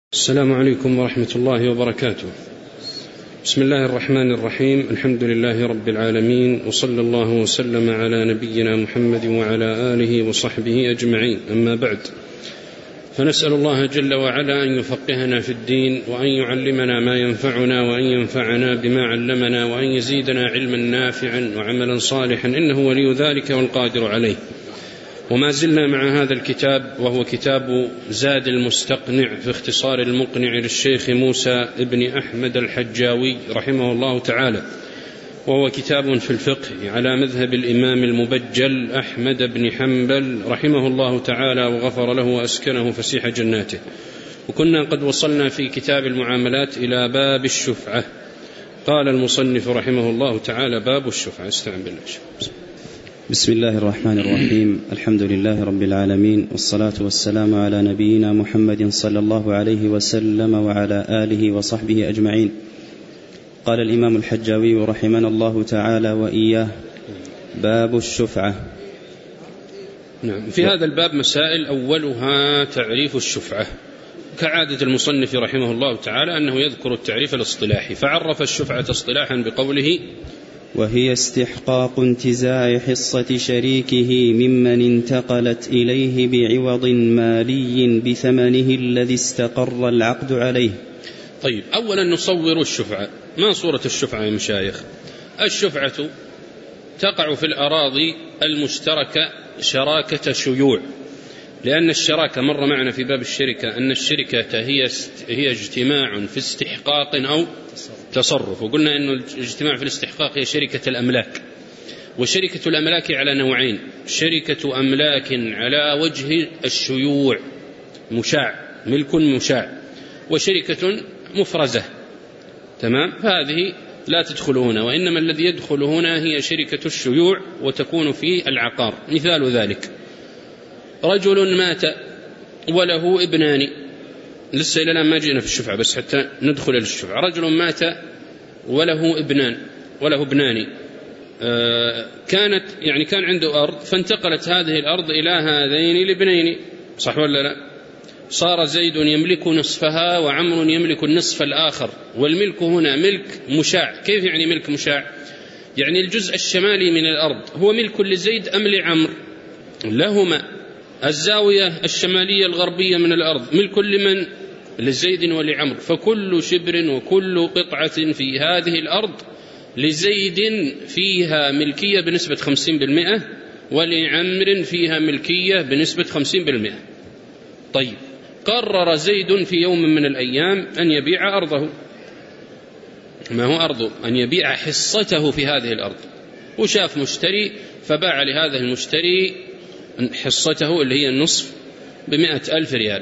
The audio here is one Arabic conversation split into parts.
السلام عليكم ورحمة الله وبركاته. بسم الله الرحمن الرحيم. الحمد لله رب العالمين، وصلى الله وسلم على نبينا محمد وعلى آله وصحبه أجمعين. أما بعد، فنسأل الله جل وعلا أن يفقهنا في الدين، وأن يعلمنا ما ينفعنا، وأن ينفعنا بما علمنا، وأن يزيدنا علما نافعا وعملا صالحا، إنه ولي ذلك والقادر عليه. وما زلنا مع هذا الكتاب، وهو كتاب زاد المستقنع في اختصار المقنع للشيخ موسى ابن أحمد الحجاوي رحمه الله تعالى، وهو كتاب في الفقه على مذهب الإمام المبجل أحمد بن حنبل رحمه الله تعالى، وغفر له وأسكنه فسيح جناته. وكنا قد وصلنا في كتاب المعاملات إلى باب الشفعة. قال المصنف رحمه الله تعالى: باب الشفعة. استعن بالله. بسم الله الرحمن الرحيم. الحمد لله رب العالمين، والصلاة والسلام على نبينا محمد صلى الله عليه وسلم وعلى آله وصحبه أجمعين. قال الإمام الحجاوي رحمنا الله تعالى وإياه: باب الشفعة. نعم. في هذا الباب مسائل، أولها تعريف الشفعة. كعادة المصنف رحمه الله تعالى أنه يذكر التعريف الاصطلاحي، فعرف الشفعة اصطلاحا بقوله: وهي استحقاق انتزاع حصة شريكه ممن انتقلت إليه بعوض مالي بثمنه الذي استقر العقد عليه. طيب، أولا نصور الشفعة. ما صورة الشفعة يا مشايخ؟ الشفعة تقع في الأراضي المشتركة شراكة شيوع، لأن الشراكة مر معنا في باب الشركة أن الشركة هي اجتماع في استحقاق أو تصرف، وقلنا أن الاجتماع في الاستحقاق هي شركة الأملاك. وشركة الأملاك على نوعين: شركة أملاك على وجه الشيوع مشاع، ملك مشاع، وشركة مفرزة. تمام؟ فهذه لا تدخل هنا، وإنما الذي يدخل هنا هي شركة الشيوع، وتكون في العقار. مثال ذلك: رجل مات وله ابنان. لسه إلى الآن ما جينا في الشفعة، بس حتى ندخل إلى الشفعة. رجل مات وله ابنان، كان عنده أرض، فانتقلت هذه الأرض إلى هذين الابنين، صح ولا لا؟ صار زيد يملك نصفها وعمر يملك النصف الآخر، والملك هنا ملك مشاع. كيف يعني ملك مشاع؟ يعني الجزء الشمالي من الأرض هو ملك لزيد أم لعمر؟ لهما. الزاوية الشمالية الغربية من الأرض ملك لمن؟ لزيد ولعمر. فكل شبر وكل قطعة في هذه الأرض لزيد فيها ملكية بنسبة 50%، ولعمر فيها ملكية بنسبة 50%. طيب، قرر زيد في يوم من الأيام أن يبيع أرضه. ما هو أرضه؟ أن يبيع حصته في هذه الأرض، وشاف مشتري فباع لهذا المشتري حصته اللي هي النصف ب100,000 ريال.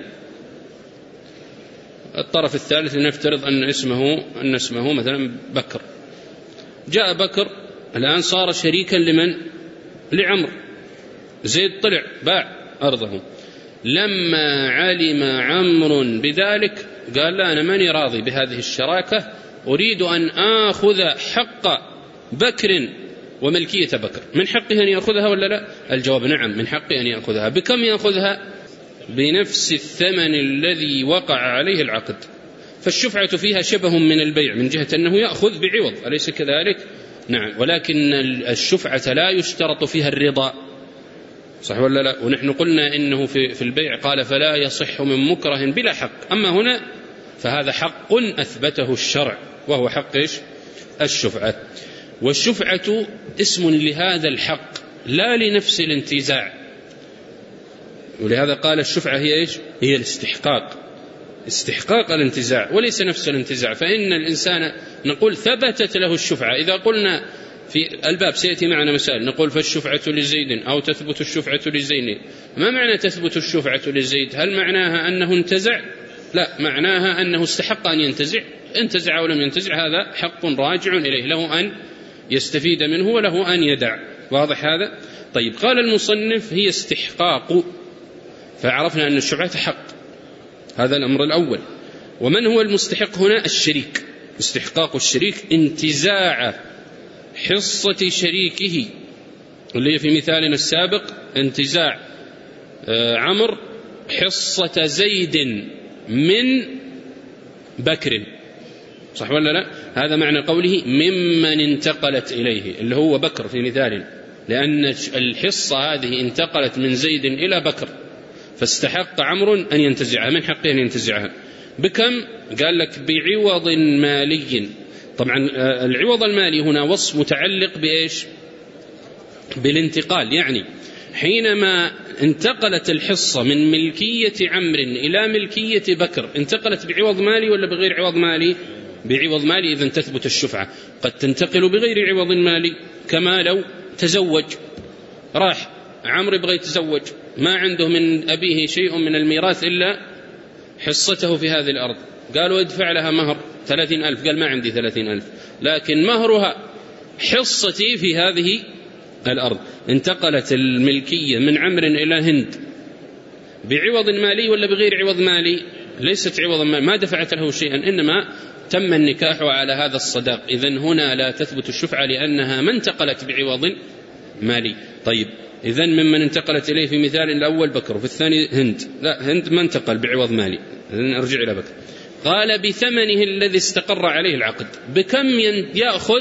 الطرف الثالث لنفترض أن اسمه مثلا بكر. جاء بكر الآن صار شريكا لمن؟ لعمر. زيد طلع باع أرضه. لما علم عمرو بذلك قال: لا، أنا ماني راضي بهذه الشراكة، أريد أن آخذ حق بكر وملكية بكر. من حقه أن يأخذها ولا لا؟ الجواب: نعم، من حقه أن يأخذها. بكم يأخذها؟ بنفس الثمن الذي وقع عليه العقد. فالشفعة فيها شبه من البيع من جهة أنه يأخذ بعوض، أليس كذلك؟ نعم. ولكن الشفعة لا يشترط فيها الرضا، صح ولا لا؟ ونحن قلنا إنه في البيع قال: فلا يصح من مكره بلا حق. أما هنا فهذا حق أثبته الشرع، وهو حق الشفعة. والشفعة اسم لهذا الحق لا لنفس الانتزاع، ولهذا قال الشفعة هي استحقاق الانتزاع، وليس نفس الانتزاع. فإن الإنسان نقول ثبتت له الشفعة. إذا قلنا في الباب سيأتي معنا مسائل، نقول: فالشفعة لزيد، أو تثبت الشفعة لزيد. ما معنى تثبت الشفعة لزيد؟ هل معناها أنه انتزع؟ لا، معناها أنه استحق أن ينتزع. انتزع أو لم ينتزع هذا حق راجع إليه، له أن يستفيد منه وله أن يدع. واضح هذا؟ طيب، قال المصنف: هي استحقاق. فعرفنا أن الشفعة حق، هذا الأمر الأول. ومن هو المستحق هنا؟ الشريك. استحقاق الشريك انتزاع حصة شريكه، اللي هي في مثالنا السابق انتزاع عمر حصة زيد من بكر، صح ولا لا؟ هذا معنى قوله ممن انتقلت إليه، اللي هو بكر في مثال، لأن الحصة هذه انتقلت من زيد إلى بكر، فاستحق عمرو أن ينتزعها، من حقه أن ينتزعها. بكم؟ قال لك بعوض مالي. طبعا العوض المالي هنا وصف متعلق بإيش؟ بالانتقال، يعني حينما انتقلت الحصة من ملكية عمرو إلى ملكية بكر انتقلت بعوض مالي ولا بغير عوض مالي؟ بعوض مالي، إذن تثبت الشفعة. قد تنتقل بغير عوض مالي، كما لو تزوج، راح عمرو يبغى يتزوج، ما عنده من أبيه شيء من الميراث إلا حصته في هذه الأرض، قالوا ادفع لها مهر 30,000، قال ما عندي 30,000، لكن مهرها حصتي في هذه الأرض. انتقلت الملكية من عمرو إلى هند بعوض مالي ولا بغير عوض مالي؟ ليست عوضا مالي، ما دفعت له شيئا، إنما تم النكاح على هذا الصداق. إذن هنا لا تثبت الشفعة لأنها ما انتقلت بعوض مالي. طيب، إذن ممن انتقلت إليه في مثال الأول بكر، وفي الثاني هند، لا هند ما انتقل بعوض مالي، إذن أرجع إلى بكر. قال بثمنه الذي استقر عليه العقد. بكم يأخذ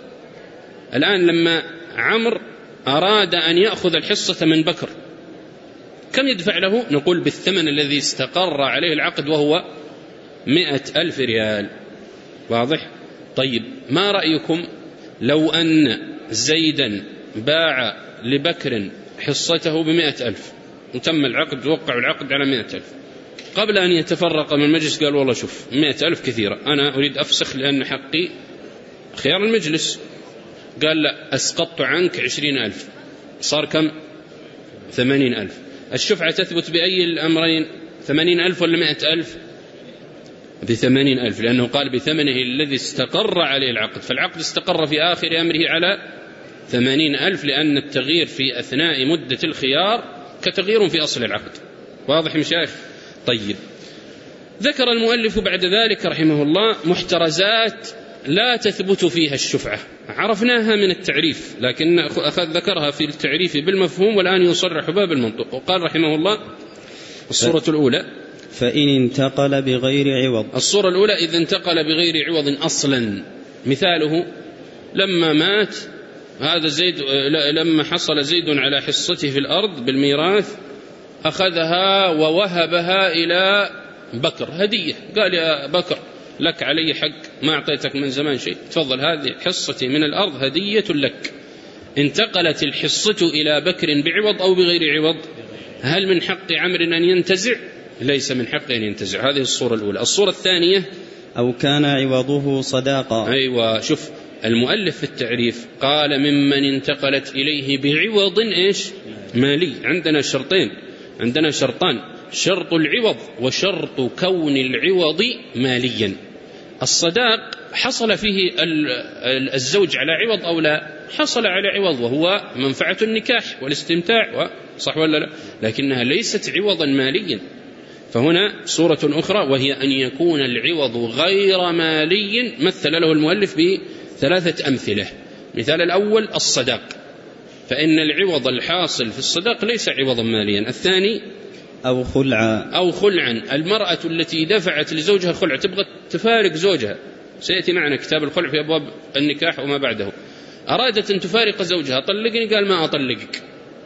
الآن لما عمرو أراد أن يأخذ الحصة من بكر، كم يدفع له؟ نقول بالثمن الذي استقر عليه العقد، وهو 100,000 ريال. واضح؟ طيب، ما رأيكم لو أن زيدا باع لبكر حصته ب100,000 وتم العقد، وقعوا العقد على 100,000، قبل أن يتفرق من المجلس قال والله شوف 100,000 كثيرة، أنا أريد أفسخ لأن حقي خيار المجلس. قال لا، أسقطت عنك 20,000، صار كم؟ 80,000. الشفعة تثبت بأي الأمرين؟ 80,000 ولا 100,000؟ ب80,000، لأنه قال بثمنه الذي استقر عليه العقد، فالعقد استقر في آخر أمره على 80,000، لأن التغيير في أثناء مدة الخيار كتغيير في أصل العقد. واضح مشايخ؟ طيب، ذكر المؤلف بعد ذلك رحمه الله محترزات لا تثبت فيها الشفعة، عرفناها من التعريف، لكن ذكرها في التعريف بالمفهوم، والآن يصرح باب المنطق. وقال رحمه الله الصورة الأولى فإن انتقل بغير عوض. الصورة الأولى إذا انتقل بغير عوض أصلا، مثاله لما مات هذا زيد، لما حصل زيد على حصته في الأرض بالميراث أخذها ووهبها إلى بكر هدية، قال يا بكر لك علي حق، ما أعطيتك من زمان شيء، تفضل هذه حصتي من الأرض هدية لك. انتقلت الحصة إلى بكر بعوض أو بغير عوض؟ هل من حق عمرو أن ينتزع؟ ليس من حقه أن ينتزع. هذه الصورة الأولى. الصورة الثانية أو كان عوضه صداقة. أيوة، شوف المؤلف في التعريف قال ممن انتقلت إليه بعوض إيش؟ مالي. عندنا شرطين، عندنا شرطان، شرط العوض وشرط كون العوض ماليا. الصداق حصل فيه الزوج على عوض أو لا؟ حصل على عوض، وهو منفعة النكاح والاستمتاع، صح ولا لا؟ لكنها ليست عوضا ماليا. فهنا صورة أخرى وهي أن يكون العوض غير مالي، مثل له المؤلف بثلاثة أمثلة. مثال الأول الصداق، فإن العوض الحاصل في الصداق ليس عوضا ماليا. الثاني أو خلعا، المرأة التي دفعت لزوجها خلع، تبغى تفارق زوجها، سيأتي معنا كتاب الخلع في أبواب النكاح وما بعده، أرادت أن تفارق زوجها، طلقني، قال ما أطلقك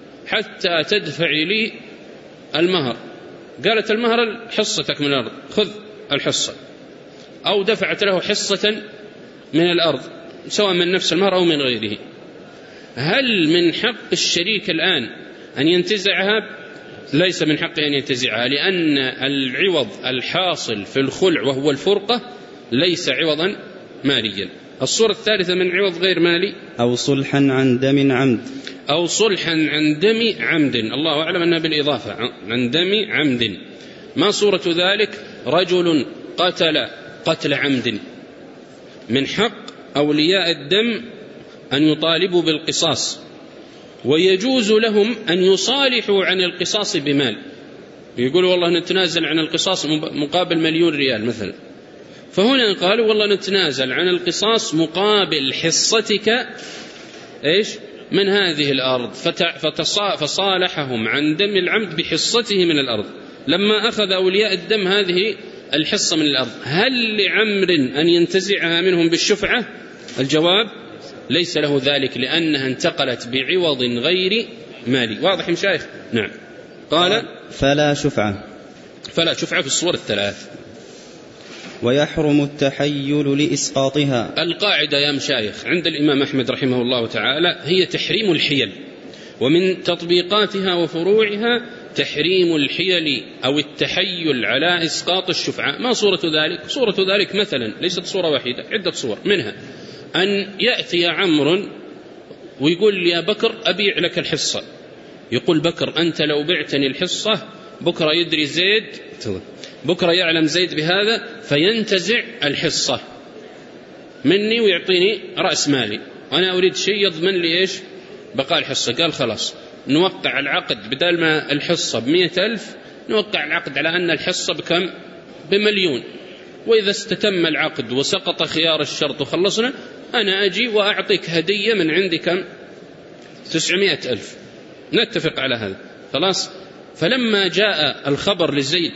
حتى تدفعي لي المهر، قالت المهر حصتك من الأرض، خذ الحصة، أو دفعت له حصة من الأرض سواء من نفس المهر أو من غيره. هل من حق الشريك الآن أن ينتزعها؟ ليس من حقه أن ينتزعها، لأن العوض الحاصل في الخلع وهو الفرقة ليس عوضا ماليا. الصورة الثالثة من عوض غير مالي أو صلحا عن دم عمد. أو صلحا عن دم عمد، الله أعلم أنها بالإضافة، عن دم عمد. ما صورة ذلك؟ رجل قتل عمد، من حق أولياء الدم أن يطالبوا بالقصاص، ويجوز لهم أن يصالحوا عن القصاص بمال، يقولوا والله نتنازل عن القصاص مقابل 1,000,000 ريال مثلا، فهنا قالوا والله نتنازل عن القصاص مقابل حصتك إيش من هذه الأرض، فصالحهم عن دم العمد بحصته من الأرض. لما أخذ أولياء الدم هذه الحصة من الأرض، هل لعمر أن ينتزعها منهم بالشفعة؟ الجواب ليس له ذلك، لأنها انتقلت بعوض غير مالي. واضح مشايخ؟ نعم. قال فلا شفعة في الصور الثلاث. ويحرم التحيل لإسقاطها. القاعدة يا مشايخ عند الإمام أحمد رحمه الله تعالى هي تحريم الحيل، ومن تطبيقاتها وفروعها تحريم الحيل أو التحيل على إسقاط الشفعة. ما صورة ذلك؟ صورة ذلك مثلا ليست صورة واحدة، عدة صور، منها أن يأتي عمرو ويقول لي يا بكر أبيع لك الحصة، يقول بكر أنت لو بعتني الحصة بكرة يدري زيد، بكرة يعلم زيد بهذا فينتزع الحصة مني ويعطيني رأس مالي، وأنا أريد شيء يضمن لي إيش؟ بقاء الحصة. قال خلاص نوقع العقد، بدل ما الحصة ب100,000 نوقع العقد على أن الحصة بكم؟ ب1,000,000، وإذا استتم العقد وسقط خيار الشرط وخلصنا أنا أجي وأعطيك هدية من عندي كم؟ 900,000. نتفق على هذا خلاص. فلما جاء الخبر لزيد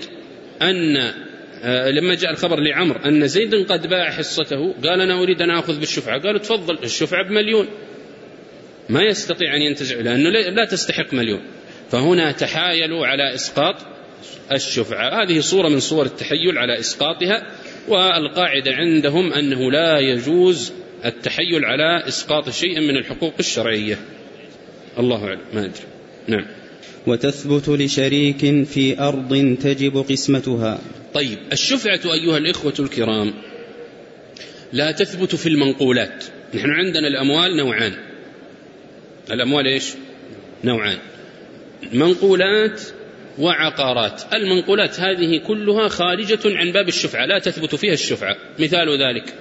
لما جاء الخبر لعمر أن زيد قد باع حصته، قال أنا أريد أن أخذ بالشفعة. قالوا تفضل، الشفعة ب1,000,000، ما يستطيع أن ينتزع لأنه لا تستحق 1,000,000. فهنا تحايلوا على إسقاط الشفعة. هذه صورة من صور التحيل على إسقاطها، والقاعدة عندهم أنه لا يجوز التحيل على إسقاط شيء من الحقوق الشرعية. الله أعلم، ما أدري. نعم. وتثبت لشريك في أرض تجب قسمتها. طيب، الشفعة أيها الإخوة الكرام لا تثبت في المنقولات. نحن عندنا الأموال نوعان. الأموال إيش؟ نوعان، منقولات وعقارات. المنقولات هذه كلها خارجة عن باب الشفعة، لا تثبت فيها الشفعة. مثال ذلك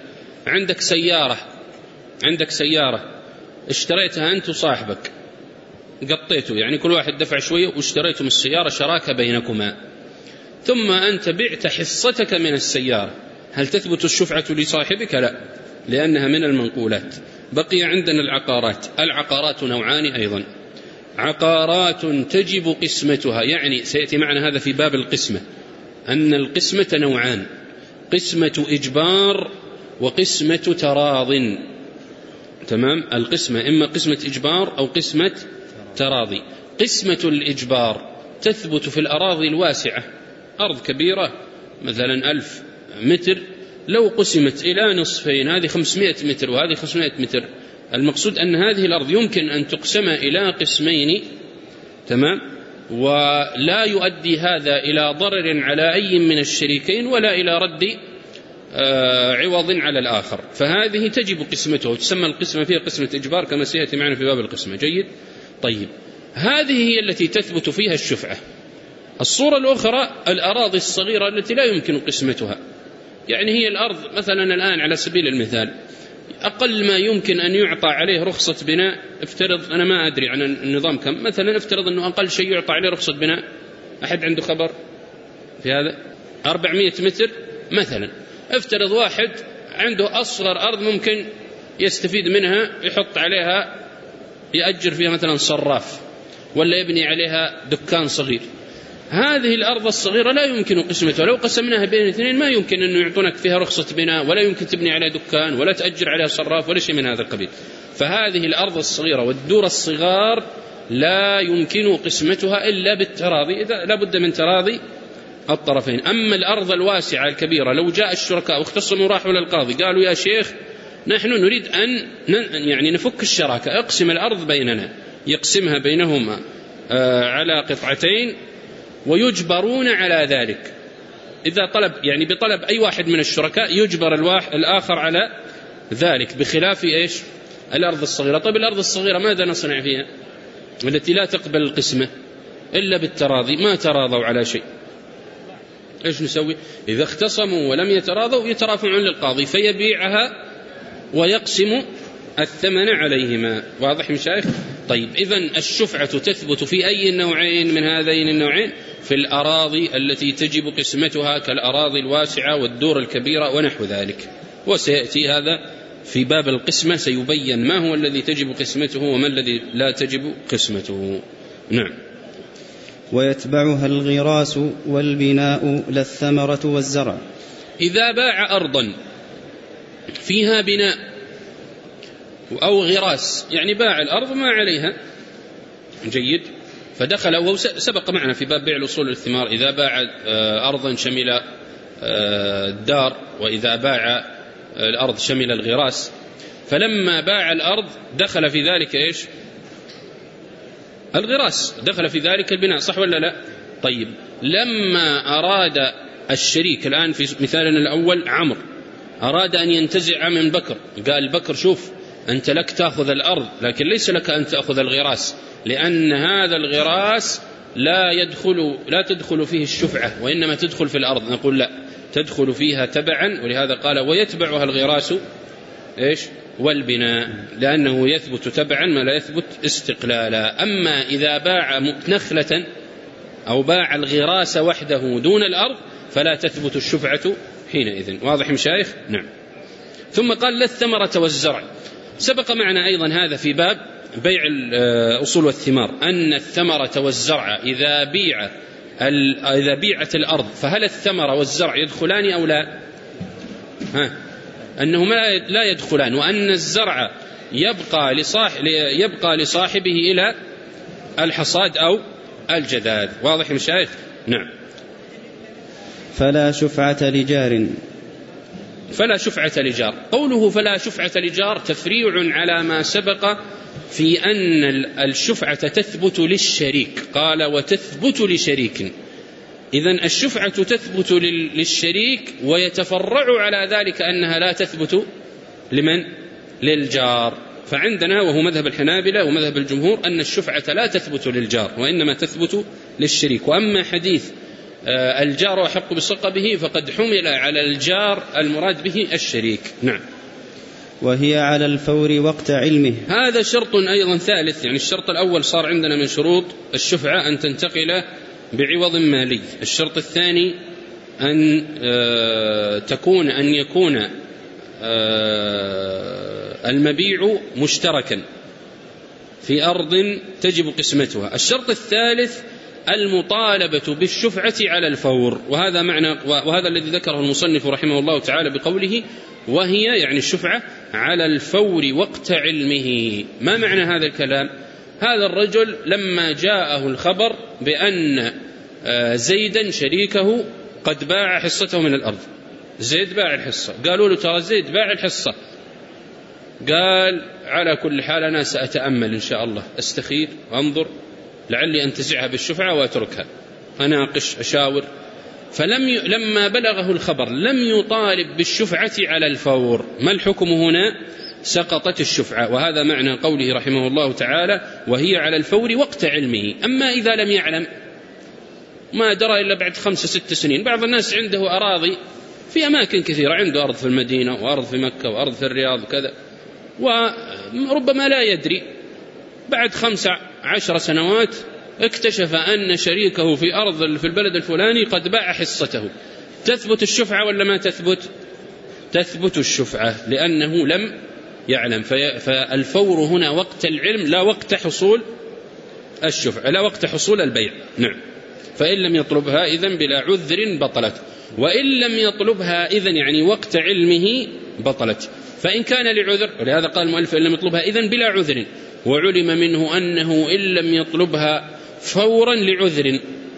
عندك سيارة اشتريتها أنت وصاحبك، قطيته يعني كل واحد دفع شوية واشتريتم السيارة شراكة بينكما، ثم أنت بعت حصتك من السيارة، هل تثبت الشفعة لصاحبك؟ لا، لأنها من المنقولات. بقي عندنا العقارات نوعان أيضا، عقارات تجب قسمتها، يعني سيأتي معنا هذا في باب القسمة، أن القسمة نوعان، قسمة إجبار وقسمة تراض. تمام؟ القسمة إما قسمة إجبار أو قسمة تراضي. قسمة الإجبار تثبت في الأراضي الواسعة، أرض كبيرة مثلا 1000 متر، لو قسمت إلى نصفين، هذه 500 متر وهذه 500 متر، المقصود أن هذه الأرض يمكن أن تقسم إلى قسمين، تمام، ولا يؤدي هذا إلى ضرر على أي من الشريكين ولا إلى رد عوض على الآخر، فهذه تجب قسمته، وتسمى القسمة فيها قسمة إجبار كما سيأتي معنا في باب القسمة. جيد. طيب، هذه هي التي تثبت فيها الشفعة. الصورة الأخرى الأراضي الصغيرة التي لا يمكن قسمتها، يعني هي الأرض مثلا الآن على سبيل المثال أقل ما يمكن أن يعطى عليه رخصة بناء، افترض، أنا ما أدري عن النظام كم، مثلا افترض أنه أقل شيء يعطى عليه رخصة بناء، أحد عنده خبر في هذا؟ 400 متر مثلا. افترض واحد عنده أصغر أرض ممكن يستفيد منها، يحط عليها، يأجر فيها مثلا صراف ولا يبني عليها دكان صغير. هذه الأرض الصغيرة لا يمكن قسمتها، لو قسمناها بين اثنين ما يمكن أن يعطونك فيها رخصة بناء، ولا يمكن تبني عليها دكان ولا تأجر عليها صراف ولا شيء من هذا القبيل. فهذه الأرض الصغيرة والدور الصغار لا يمكن قسمتها إلا بالتراضي، إذا لابد من تراضي الطرفين. أما الأرض الواسعة الكبيرة لو جاء الشركاء واختصموا راحوا للقاضي قالوا يا شيخ نحن نريد أن يعني نفك الشراكة، اقسم الأرض بيننا، يقسمها بينهما على قطعتين ويجبرون على ذلك. إذا طلب يعني بطلب أي واحد من الشركاء يجبر الآخر على ذلك، بخلاف إيش؟ الأرض الصغيرة. طيب الأرض الصغيرة ماذا نصنع فيها؟ التي لا تقبل القسمة إلا بالتراضي، ما تراضوا على شيء، إيش نسوي؟ إذا اختصموا ولم يتراضوا يترافعون للقاضي فيبيعها ويقسم الثمن عليهما. واضح مشايخ؟ طيب، إذن الشفعة تثبت في أي نوعين من هذين النوعين؟ في الأراضي التي تجب قسمتها كالأراضي الواسعة والدور الكبيرة ونحو ذلك، وسيأتي هذا في باب القسمة، سيبين ما هو الذي تجب قسمته وما الذي لا تجب قسمته. نعم. ويتبعها الغراس والبناء لا الثمرة والزرع. إذا باع أرضا فيها بناء أو غراس، يعني باع الأرض ما عليها، جيد، فدخل، وهو سبق معنا في باب بيع الأصول والثمار، إذا باع أرضا شمل الدار، وإذا باع الأرض شمل الغراس. فلما باع الأرض دخل في ذلك إيش؟ الغراس، دخل في ذلك البناء، صح ولا لا؟ طيب، لما أراد الشريك الآن في مثالنا الأول عمرو أراد أن ينتزع من بكر، قال بكر شوف أنت لك تأخذ الأرض لكن ليس لك أن تأخذ الغراس، لأن هذا الغراس لا تدخل فيه الشفعة وإنما تدخل في الأرض. نقول لا، تدخل فيها تبعا، ولهذا قال ويتبعها الغراس إيش؟ والبناء، لأنه يثبت تبعا ما لا يثبت استقلالا. أما إذا باع نخلة أو باع الغراس وحده دون الأرض فلا تثبت الشفعة حينئذ. واضح مشايخ؟ نعم. ثم قال لا الثمرة والزرع. سبق معنا أيضا هذا في باب بيع الأصول والثمار، أن الثمرة والزرع إذا بيعت الأرض فهل الثمرة والزرع يدخلان أو لا؟ أنهما لا يدخلان، وأن الزرع يبقى لصاحبه إلى الحصاد أو الجداد. واضح مشايخ؟ نعم. فلا شفعة لجار. فلا شفعة لجار، قوله فلا شفعة لجار تفريع على ما سبق في أن الشفعة تثبت للشريك، قال وتثبت لشريك. إذن الشفعة تثبت للشريك، ويتفرع على ذلك أنها لا تثبت لمن؟ للجار. فعندنا وهو مذهب الحنابلة ومذهب الجمهور أن الشفعة لا تثبت للجار وإنما تثبت للشريك. وأما حديث الجار أحق بصقبه فقد حمل على الجار المراد به الشريك. نعم. وهي على الفور وقت علمه. هذا شرط أيضا ثالث، يعني الشرط الأول صار عندنا من شروط الشفعة أن تنتقل بعوض مالي. الشرط الثاني أن يكون المبيع مشتركا في أرض تجب قسمتها. الشرط الثالث المطالبة بالشفعة على الفور، وهذا الذي ذكره المصنف رحمه الله تعالى بقوله وهي يعني الشفعة على الفور وقت علمه. ما معنى هذا الكلام؟ هذا الرجل لما جاءه الخبر بأن زيدا شريكه قد باع حصته من الأرض، زيد باع الحصة، قالوا له ترى زيد باع الحصة، قال على كل حال أنا سأتأمل إن شاء الله، أستخير وأنظر لعلي أنتزعها بالشفعة وأتركها، أناقش أشاور. لما بلغه الخبر لم يطالب بالشفعة على الفور. ما الحكم هنا؟ سقطت الشفعة، وهذا معنى قوله رحمه الله تعالى وهي على الفور وقت علمه. أما إذا لم يعلم، ما درى إلا بعد 5-6 سنين، بعض الناس عنده أراضي في أماكن كثيرة، عنده أرض في المدينة وأرض في مكة وأرض في الرياض وكذا، وربما لا يدري بعد 15 سنوات اكتشف أن شريكه في أرض في البلد الفلاني قد باع حصته. تثبت الشفعة ولا ما تثبت؟ تثبت الشفعة لأنه لم يعلم. فالفور هنا وقت العلم لا وقت حصول الشفعة، لا وقت حصول البيع. نعم. فإن لم يطلبها إذن بلا عذر بطلت، وإن لم يطلبها إذن يعني وقت علمه بطلت. فإن كان لعذر، ولهذا قال المؤلف إن لم يطلبها إذن بلا عذر، وعلم منه أنه إن لم يطلبها فورا لعذر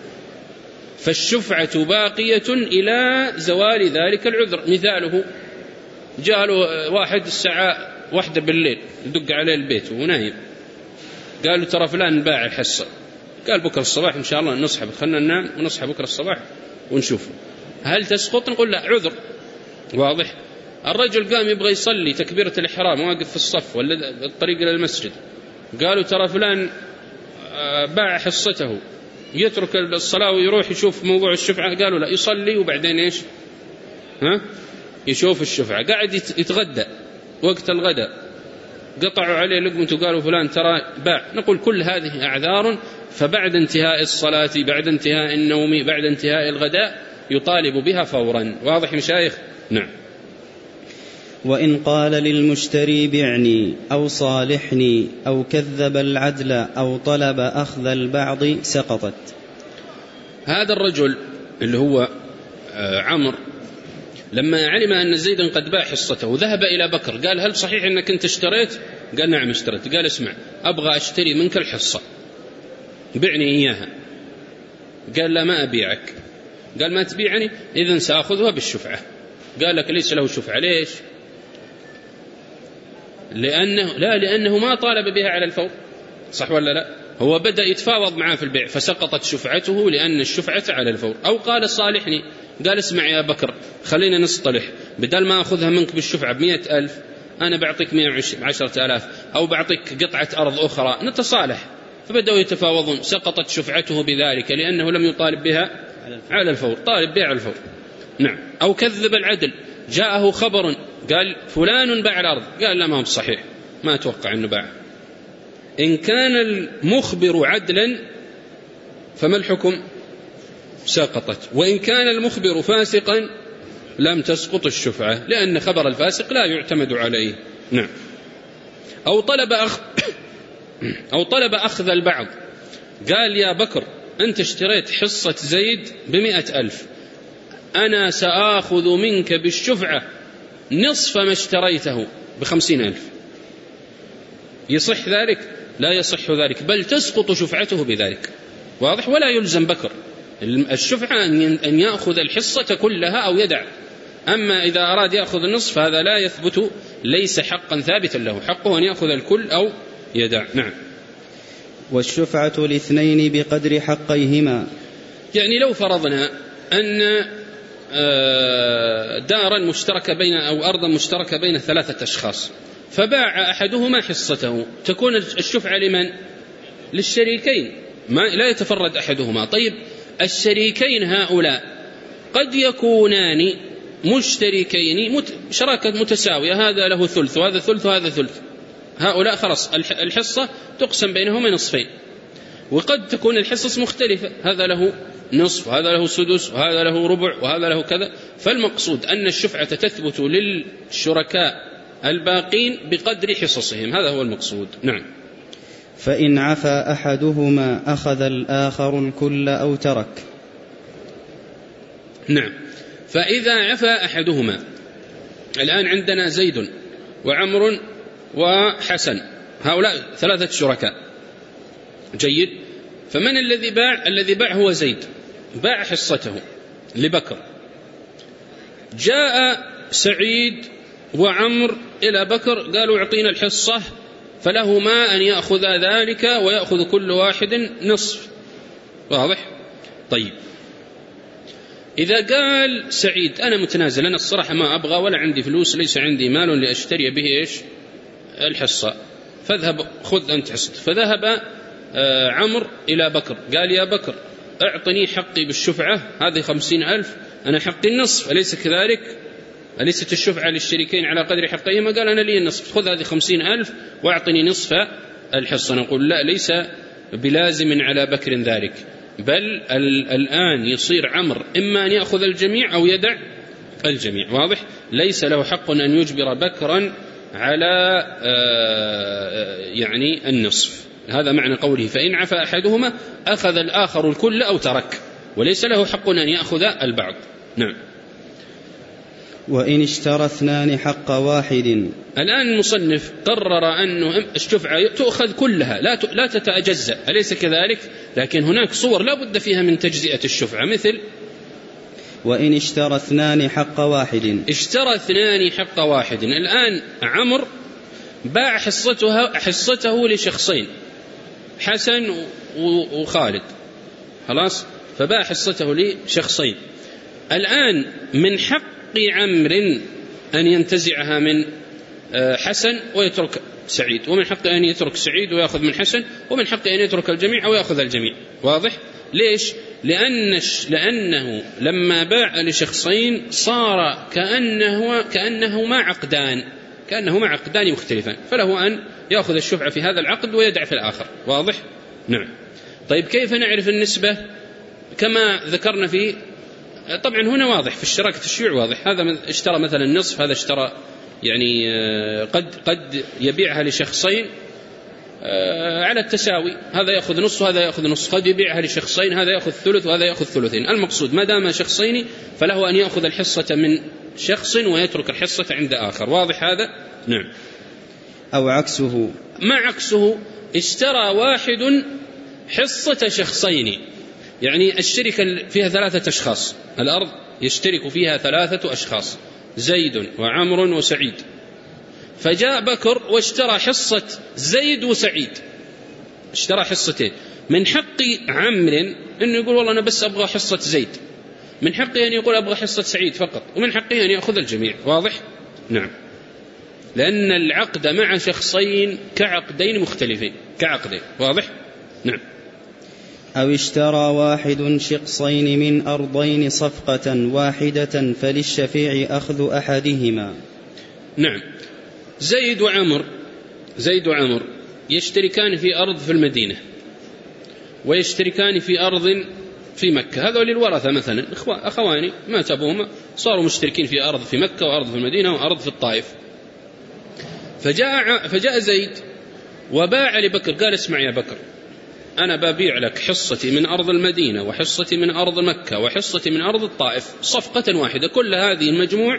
فالشفعة باقية إلى زوال ذلك العذر. مثاله جاء له واحد الساعة 1 بالليل يدق عليه البيت وهو نايم، قال له ترى فلان باع الحصة، قال بكرة الصباح إن شاء الله نصحى، خلنا ننام ونصحى بكرة الصباح ونشوفه. هل تسقط؟ نقول لا، عذر. واضح. الرجل قام يبغى يصلي تكبيرة الإحرام واقف في الصف ولا الطريق إلى المسجد، قالوا ترى فلان باع حصته، يترك الصلاة ويروح يشوف موضوع الشفعة، قالوا لا، يصلي وبعدين إيش؟ يشوف الشفعة. قاعد يتغدى وقت الغداء قطعوا عليه لقمته وقالوا فلان ترى باع. نقول كل هذه أعذار، فبعد انتهاء الصلاة، بعد انتهاء النوم، بعد انتهاء الغداء يطالب بها فورا. واضح مشايخ؟ نعم. وإن قال للمشتري بعني أو صالحني أو كذب العدل أو طلب أخذ البعض سقطت. هذا الرجل اللي هو عمرو لما علم أن زيدا قد باع حصته ذهب إلى بكر قال هل صحيح أنك أنت اشتريت؟ قال نعم اشتريت. قال اسمع أبغى أشتري منك الحصة بعني إياها. قال لا ما أبيعك. قال ما تبيعني؟ إذن سأخذها بالشفعة. قال لك ليس له شفعة. ليش؟ لأنه ما طالب بها على الفور، صح ولا لا؟ هو بدأ يتفاوض معاه في البيع فسقطت شفعته لأن الشفعة على الفور. أو قال صالحني، قال اسمع يا بكر خلينا نصطلح، بدل ما أخذها منك بالشفعة 100,000 أنا بعطيك 110,000 أو بعطيك قطعة أرض أخرى نتصالح. فبدأوا يتفاوضون، سقطت شفعته بذلك لأنه لم يطالب بها على الفور، طالب بها على الفور. نعم. أو كذب العدل، جاءه خبر قال فلان باع الأرض، قال لا ما هو صحيح، ما أتوقع أنه باع. إن كان المخبر عدلا فما الحكم؟ سقطت. وإن كان المخبر فاسقا لم تسقط الشفعة لأن خبر الفاسق لا يعتمد عليه. نعم. أو طلب أخذ البعض، قال يا بكر أنت اشتريت حصة زيد 100,000 أنا سآخذ منك بالشفعة نصف ما اشتريته ب50,000. يصح ذلك؟ لا يصح ذلك، بل تسقط شفعته بذلك. واضح؟ ولا يلزم بكر الشفعة أن يأخذ الحصة كلها أو يدع. أما إذا أراد يأخذ النصف هذا لا يثبت، ليس حقا ثابتا له، حقه أن يأخذ الكل أو يدع. نعم. والشفعة لاثنين بقدر حقيهما. يعني لو فرضنا أن دارا مشتركة بين أو أرضا مشتركة بين 3 أشخاص فباع أحدهما حصته، تكون الشفعة لمن؟ للشريكين، لا يتفرد أحدهما. طيب الشريكين هؤلاء قد يكونان مشتركين شراكة متساوية، هذا له ثلث وهذا ثلث وهذا ثلث، هؤلاء خلاص الحصة تقسم بينهما نصفين. وقد تكون الحصص مختلفة، هذا له نصف وهذا له سدس وهذا له ربع وهذا له كذا. فالمقصود أن الشفعة تثبت للشركاء الباقين بقدر حصصهم، هذا هو المقصود. نعم. فإن عفا أحدهما أخذ الآخر الكل أو ترك. نعم. فإذا عفا أحدهما، الآن عندنا زيد وعمر وحسن، هؤلاء 3 شركاء. جيد. فمن الذي باع؟ الذي باع هو زيد، باع حصته لبكر. جاء سعيد وعمر إلى بكر قالوا اعطينا الحصة، فلهما أن يأخذ ذلك ويأخذ كل واحد نصف. واضح؟ طيب إذا قال سعيد أنا متنازل، أنا الصراحة ما أبغى ولا عندي فلوس، ليس عندي مال لأشتري به إيش الحصة، فاذهب خذ أنت حصة. فذهب عمر إلى بكر قال يا بكر أعطني حقي بالشفعة، هذه 50,000 أنا حقي النصف، أليس كذلك؟ أليست الشفعة للشريكين على قدر حقيهما؟ قال أنا لي النصف، خذ هذه 50,000 وأعطني نصف الحصة. نقول لا، ليس بلازم على بكر ذلك، بل الآن يصير عمر إما أن يأخذ الجميع أو يدع الجميع. واضح؟ ليس له حق أن يجبر بكرا على يعني النصف. هذا معنى قوله فإن عفا أحدهما أخذ الآخر الكل أو ترك، وليس له حق أن يأخذ البعض. نعم. وإن اشترى اثنان حق واحد. الآن المصنف قرر أن الشفعة تأخذ كلها لا تتأجزأ، أليس كذلك؟ لكن هناك صور لا بد فيها من تجزئة الشفعة، مثل وإن اشترى اثنان حق واحد. اشترى اثنان حق واحد. الآن عمر باع حصته لشخصين، حسن وخالد، خلاص، فباع حصته لشخصين. الآن من حق عمر أن ينتزعها من حسن ويترك سعيد، ومن حقه أن يترك سعيد ويأخذ من حسن، ومن حقه أن يترك الجميع أو يأخذ الجميع. واضح؟ ليش؟ لأنه لما باع لشخصين صار كأنهما عقدان مختلفان، فله أن يأخذ الشفعة في هذا العقد ويدع في الآخر. واضح؟ نعم. طيب كيف نعرف النسبة؟ كما ذكرنا في، طبعا هنا واضح في الشراكة الشيوع واضح، هذا اشترى مثلا النصف، هذا اشترى يعني قد يبيعها لشخصين على التساوي، هذا يأخذ نص وهذا يأخذ نص، قد يبيعها لشخصين، هذا يأخذ ثلث وهذا يأخذ ثلثين. المقصود ما دام شخصين فله أن يأخذ الحصة من شخص ويترك الحصة عند آخر. واضح هذا؟ نعم. أو عكسه، ما عكسه، اشترى واحد حصة شخصين، يعني الشركة فيها 3 أشخاص، الأرض يشترك فيها 3 أشخاص، زيد وعمر وسعيد، فجاء بكر واشترى حصة زيد وسعيد، اشترى حصتين. من حق عمرو أنه يقول والله أنا بس أبغى حصة زيد، من حقه أن يقول أبغى حصة سعيد فقط، ومن حقه أن يأخذ الجميع. واضح؟ نعم. لأن العقد مع شخصين كعقدين مختلفين، كعقدين. واضح؟ نعم. أو اشترى واحد شقصين من أرضين صفقة واحدة فللشفيع أخذ أحدهما. نعم. زيد وعمر يشتركان في أرض في المدينة ويشتركان في أرض في مكة، هذول الورثة مثلا أخواني مات أبوهما، صاروا مشتركين في أرض في مكة وأرض في المدينة وأرض في الطائف. فجاء زيد وباع لبكر، قال اسمع يا بكر، أنا ببيع لك حصتي من أرض المدينة وحصتي من أرض مكة وحصتي من أرض الطائف صفقة واحدة، كل هذه المجموع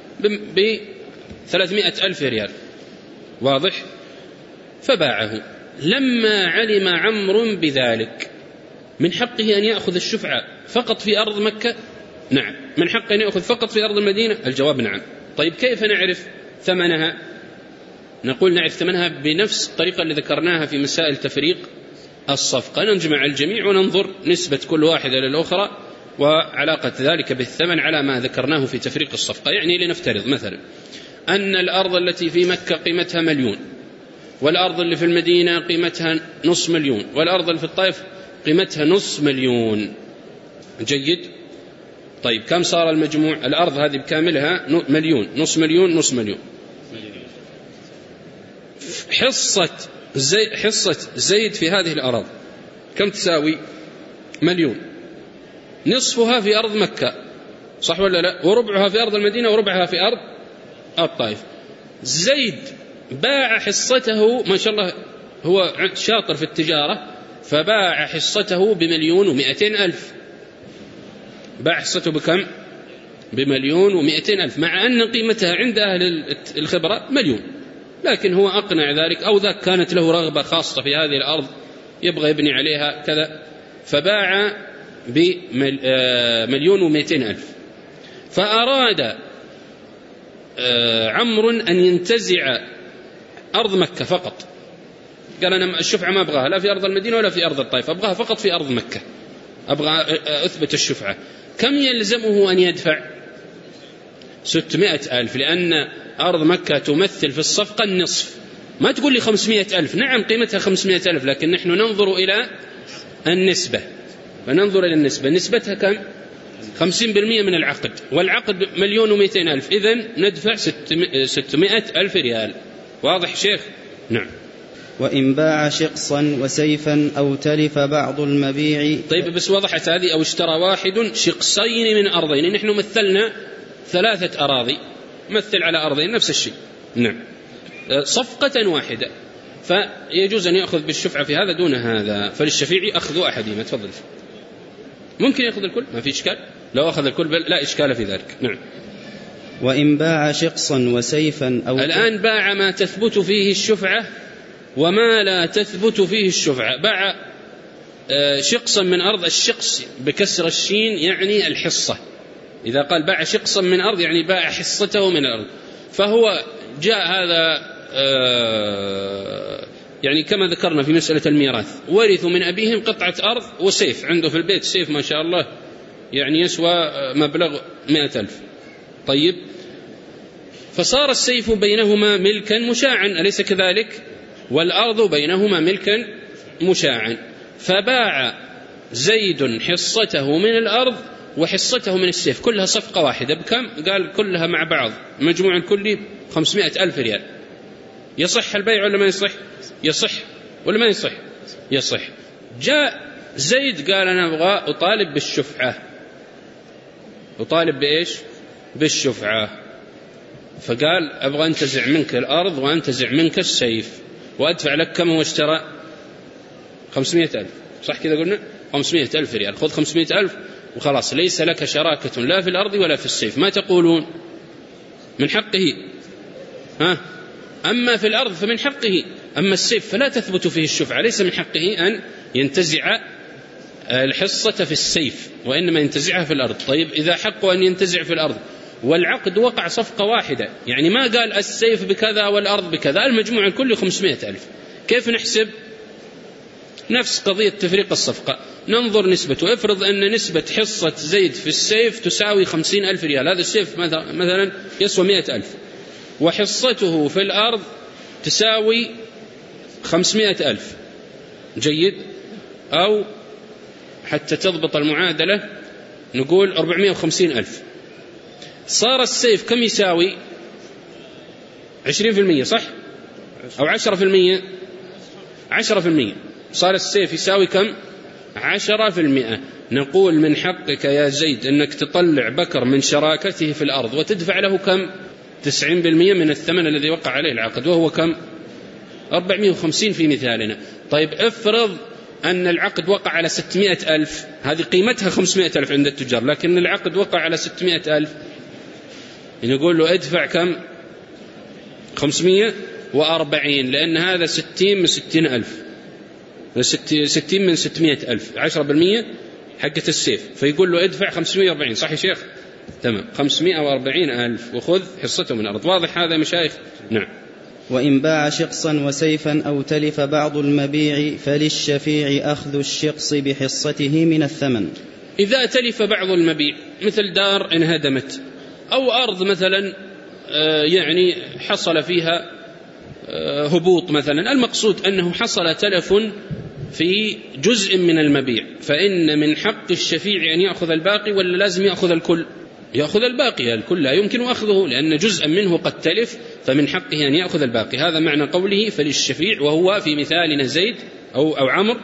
ب300,000 ريال. واضح؟ فباعه. لما علم عمرو بذلك من حقه أن يأخذ الشفعة فقط في أرض مكة؟ نعم. من حقه أن يأخذ فقط في أرض المدينة؟ الجواب نعم. طيب كيف نعرف ثمنها؟ نقول نعرف ثمنها بنفس الطريقة اللي ذكرناها في مسائل تفريق الصفقة، نجمع الجميع وننظر نسبة كل واحدة للأخرى وعلاقة ذلك بالثمن على ما ذكرناه في تفريق الصفقة. يعني لنفترض مثلا أن الأرض التي في مكة قيمتها 1,000,000، والأرض اللي في المدينة قيمتها 500,000، والأرض اللي في الطائف قيمتها 500,000. جيد. طيب كم صار المجموع؟ الأرض هذه بكاملها 1,000,000، 500,000، 500,000. حصة زيد في هذه الأراضي كم تساوي؟ 1,000,000. نصفها في أرض مكة، صح ولا لا؟ وربعها في أرض المدينة وربعها في أرض الطائف. زيد باع حصته، ما شاء الله هو شاطر في التجارة، فباع حصته ب1,200,000. باع حصته بكم؟ ب1,200,000، مع أن قيمتها عند أهل الخبرة 1,000,000، لكن هو أقنع ذلك، أو ذاك كانت له رغبة خاصة في هذه الأرض يبغى يبني عليها كذا، فباع ب1,200,000. فأراد عمرو أن ينتزع أرض مكة فقط، قال أنا الشفعة ما أبغاها لا في أرض المدينة ولا في أرض الطائف، أبغاها فقط في أرض مكة، أبغى أثبت الشفعة. كم يلزمه أن يدفع؟ 600,000، لأن أرض مكة تمثل في الصفقة النصف. ما تقول لي 500,000، نعم قيمتها 500,000، لكن نحن ننظر إلى النسبة، فننظر إلى النسبة، نسبتها كم؟ 50% من العقد، والعقد 1,200,000، إذن ندفع 600,000 ريال. واضح شيخ؟ نعم. وإن باع شقصا وسيفا أو تلف بعض المبيع. طيب بس وضحت هذه. أو اشترى واحد شقصين من أرضين، نحن مثلنا 3 أراضي، مثل على أرضين نفس الشيء. نعم. صفقة واحدة، فيجوز أن يأخذ بالشفعة في هذا دون هذا، فللشفيع أخذ أحدهما. تفضل. ممكن يأخذ الكل، ما في إشكال، لو أخذ الكل لا إشكال في ذلك. نعم. وإن باع شقصا وسيفا أو الآن باع ما تثبت فيه الشفعة وما لا تثبت فيه الشفعة. باع شقصا من أرض، الشقص بكسر الشين يعني الحصة، إذا قال باع شقصا من أرض يعني باع حصته من الأرض. فهو جاء هذا يعني كما ذكرنا في مسألة الميراث، ورثوا من أبيهم قطعة أرض وسيف، عنده في البيت سيف ما شاء الله يعني يسوى مبلغ 100,000. طيب، فصار السيف بينهما ملكا مشاعا، أليس كذلك؟ والأرض بينهما ملكا مشاعا. فباع زيد حصته من الأرض وحصته من السيف، كلها صفقة واحدة. بكم؟ قال كلها مع بعض مجموع الكلي 500,000 ريال. يصح البيع ولا ما يصح؟ يصح ولا ما يصح؟ يصح. جاء زيد قال أنا أبغى أطالب بالشفعة. أطالب بإيش؟ بالشفعة. فقال أبغى أنتزع منك الأرض وأنتزع منك السيف. وأدفع لك كم هو اشترى 500,000 صح كذا قلنا 500,000 ريال، خذ 500,000 وخلاص ليس لك شراكة لا في الأرض ولا في السيف. ما تقولون؟ من حقه أما في الأرض فمن حقه، أما السيف فلا تثبت فيه الشفعة، ليس من حقه أن ينتزع الحصة في السيف وإنما ينتزعها في الأرض. طيب إذا حقه أن ينتزع في الأرض والعقد وقع صفقة واحدة، يعني ما قال السيف بكذا والأرض بكذا، المجموع الكل 500,000، كيف نحسب؟ نفس قضية تفريق الصفقة، ننظر نسبته. افرض أن نسبة حصة زيد في السيف تساوي 50,000 ريال، هذا السيف مثلا يسوى 100,000، وحصته في الأرض تساوي 500,000، جيد، أو حتى تضبط المعادلة نقول 450,000. صار السيف كم يساوي؟ 20% صح؟ أو 10%؟ 10%. صار السيف يساوي كم؟ 10%. نقول من حقك يا زيد أنك تطلع بكر من شراكته في الأرض وتدفع له كم؟ 90% من الثمن الذي وقع عليه العقد، وهو كم؟ 450 في مثالنا. طيب افرض أن العقد وقع على 600,000، هذه قيمتها 500,000 عند التجار، لكن العقد وقع على 600,000، نقول له ادفع كم؟ 540، لأن هذا 60 من 60,000، 60 من 600,000، 10% حقة السيف، فيقول له ادفع 540. صح يا شيخ؟ تمام، 540,000 وخذ حصته من الأرض. واضح هذا يا مشايخ؟ نعم. وإن باع شقصا وسيفا أو تلف بعض المبيع فللشفيع أخذ الشقص بحصته من الثمن. إذا تلف بعض المبيع، مثل دار انهدمت أو أرض مثلا يعني حصل فيها هبوط مثلا، المقصود أنه حصل تلف في جزء من المبيع، فإن من حق الشفيع أن يأخذ الباقي، ولا لازم يأخذ الكل؟ يأخذ الباقي، الكل لا يمكن أخذه لأن جزءا منه قد تلف، فمن حقه أن يأخذ الباقي. هذا معنى قوله فللشفيع، وهو في مثالنا زيد أو عمر،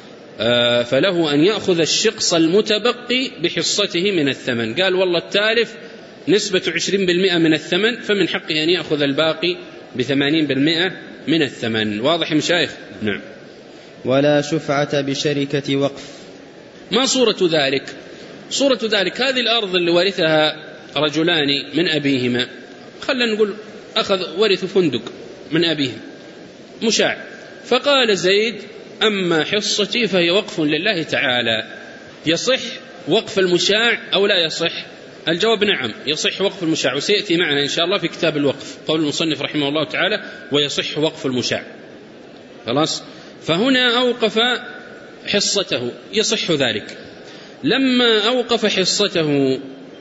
فله أن يأخذ الشقص المتبقي بحصته من الثمن. قال والله التالف نسبة 20% من الثمن، فمن حقه أن يأخذ الباقي ب80% من الثمن. واضح مشايخ؟ نعم. ولا شفعة بشركة وقف. ما صورة ذلك؟ صورة ذلك هذه الأرض اللي ورثها رجلان من أبيهما، خلنا نقول ورث فندق من أبيهم مشاع، فقال زيد أما حصتي فهي وقف لله تعالى. يصح وقف المشاع أو لا يصح؟ الجواب نعم، يصح وقف المشاع، وسيأتي معنا إن شاء الله في كتاب الوقف قول المصنف رحمه الله تعالى ويصح وقف المشاع. خلاص، فهنا أوقف حصته، يصح ذلك. لما أوقف حصته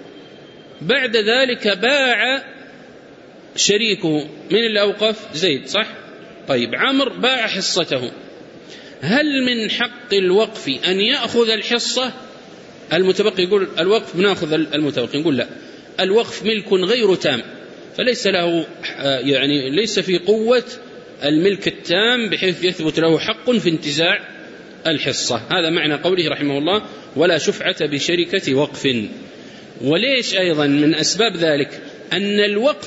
بعد ذلك باع شريكه، من اللي أوقف؟ زيد صح؟ طيب عمر باع حصته، هل من حق الوقف أن يأخذ الحصة المتبقي؟ يقول الوقف بناخذ المتبقي، نقول لا، الوقف ملك غير تام، فليس له يعني ليس في قوة الملك التام بحيث يثبت له حق في انتزاع الحصة. هذا معنى قوله رحمه الله ولا شفعة بشركة وقف. وليش أيضا من أسباب ذلك أن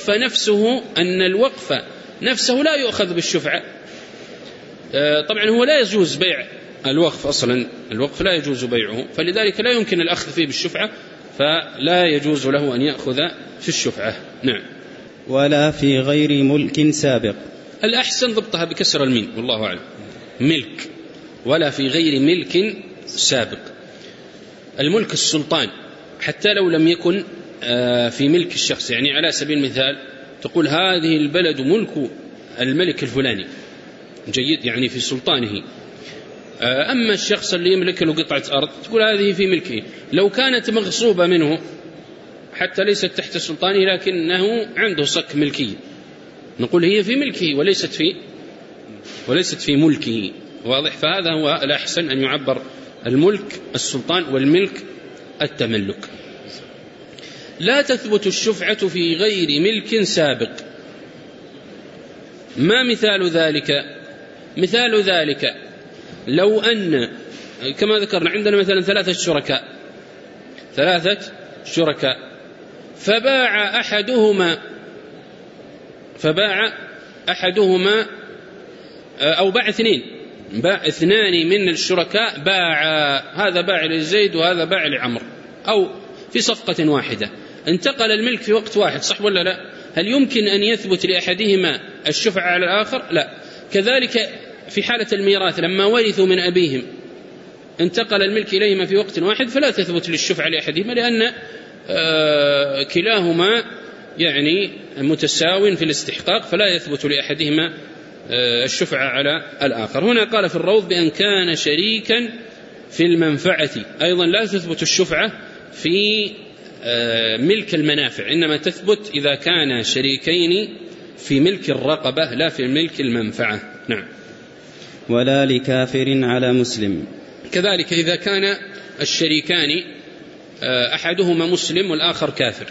الوقف نفسه لا يؤخذ بالشفعة. طبعا هو لا يجوز بيع الوقف أصلا، الوقف لا يجوز بيعه، فلذلك لا يمكن الأخذ فيه بالشفعة، فلا يجوز له أن يأخذ في الشفعة. نعم. ولا في غير ملك سابق. الأحسن ضبطها بكسر الميم والله أعلم، ملك، ولا في غير ملك سابق. الملك السلطان حتى لو لم يكن في ملك الشخص، يعني على سبيل المثال تقول هذه البلد ملك الملك الفلاني، جيد، يعني في سلطانه. أما الشخص اللي يملك له قطعة أرض تقول هذه في ملكه، لو كانت مغصوبة منه حتى ليست تحت سلطانه لكنه عنده صك ملكي، نقول هي في ملكه وليست في ملكه. واضح؟ فهذا هو الأحسن أن يعبر الملك السلطان والملك التملك. لا تثبت الشفعة في غير ملك سابق. ما مثال ذلك؟ مثال ذلك لو أن كما ذكرنا عندنا مثلا ثلاثة شركاء فباع أحدهما أو باع اثنان من الشركاء، هذا باع لزيد وهذا باع لعمر، أو في صفقة واحدة انتقل الملك في وقت واحد، صح ولا لا؟ هل يمكن أن يثبت لأحدهما الشفعة على الآخر؟ لا. كذلك في حالة الميراث لما ورثوا من أبيهم انتقل الملك إليهما في وقت واحد، فلا تثبت للشفعة لأحدهما، لأن كلاهما يعني متساو في الاستحقاق، فلا يثبت لأحدهما الشفعة على الآخر. هنا قال في الروض بأن كان شريكا في المنفعة، أيضا لا تثبت الشفعة في ملك المنافع، إنما تثبت إذا كان شريكين في ملك الرقبة لا في ملك المنفعة. نعم. ولا لكافر على مسلم. كذلك إذا كان الشريكان أحدهما مسلم والآخر كافر،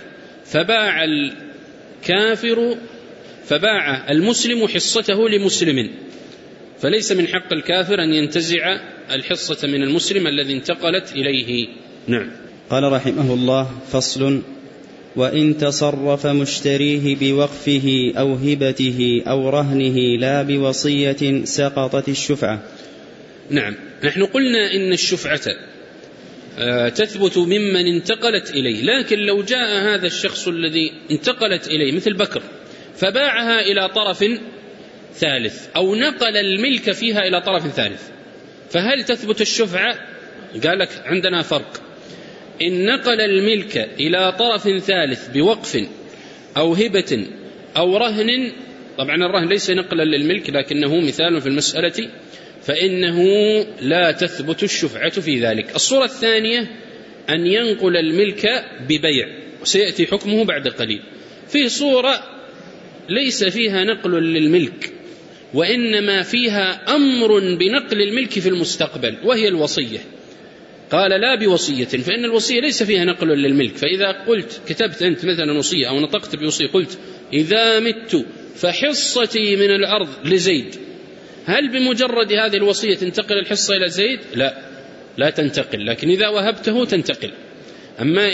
فباع المسلم حصته لمسلم، فليس من حق الكافر أن ينتزع الحصة من المسلم الذي انتقلت إليه. نعم. قال رحمه الله: فصل: وإن تصرف مشتريه بوقفه أو هبته أو رهنه لا بوصية سقطت الشفعة. نعم. نحن قلنا إن الشفعة تثبت ممن انتقلت إليه، لكن لو جاء هذا الشخص الذي انتقلت إليه مثل بكر فباعها إلى طرف ثالث أو نقل الملك فيها إلى طرف ثالث، فهل تثبت الشفعة؟ قال لك عندنا فرق. إن نقل الملك إلى طرف ثالث بوقف أو هبة أو رهن، طبعا الرهن ليس نقلا للملك لكنه مثال في المسألة، فإنه لا تثبت الشفعة في ذلك. الصورة الثانية أن ينقل الملك ببيع، وسيأتي حكمه بعد قليل. في صورة ليس فيها نقل للملك وإنما فيها أمر بنقل الملك في المستقبل، وهي الوصية. قال لا بوصية، فإن الوصية ليس فيها نقل للملك. فإذا قلت كتبت أنت مثلا وصية أو نطقت بوصية، قلت إذا مت فحصتي من الأرض لزيد، هل بمجرد هذه الوصية تنتقل الحصة إلى زيد؟ لا تنتقل، لكن إذا وهبته تنتقل. أما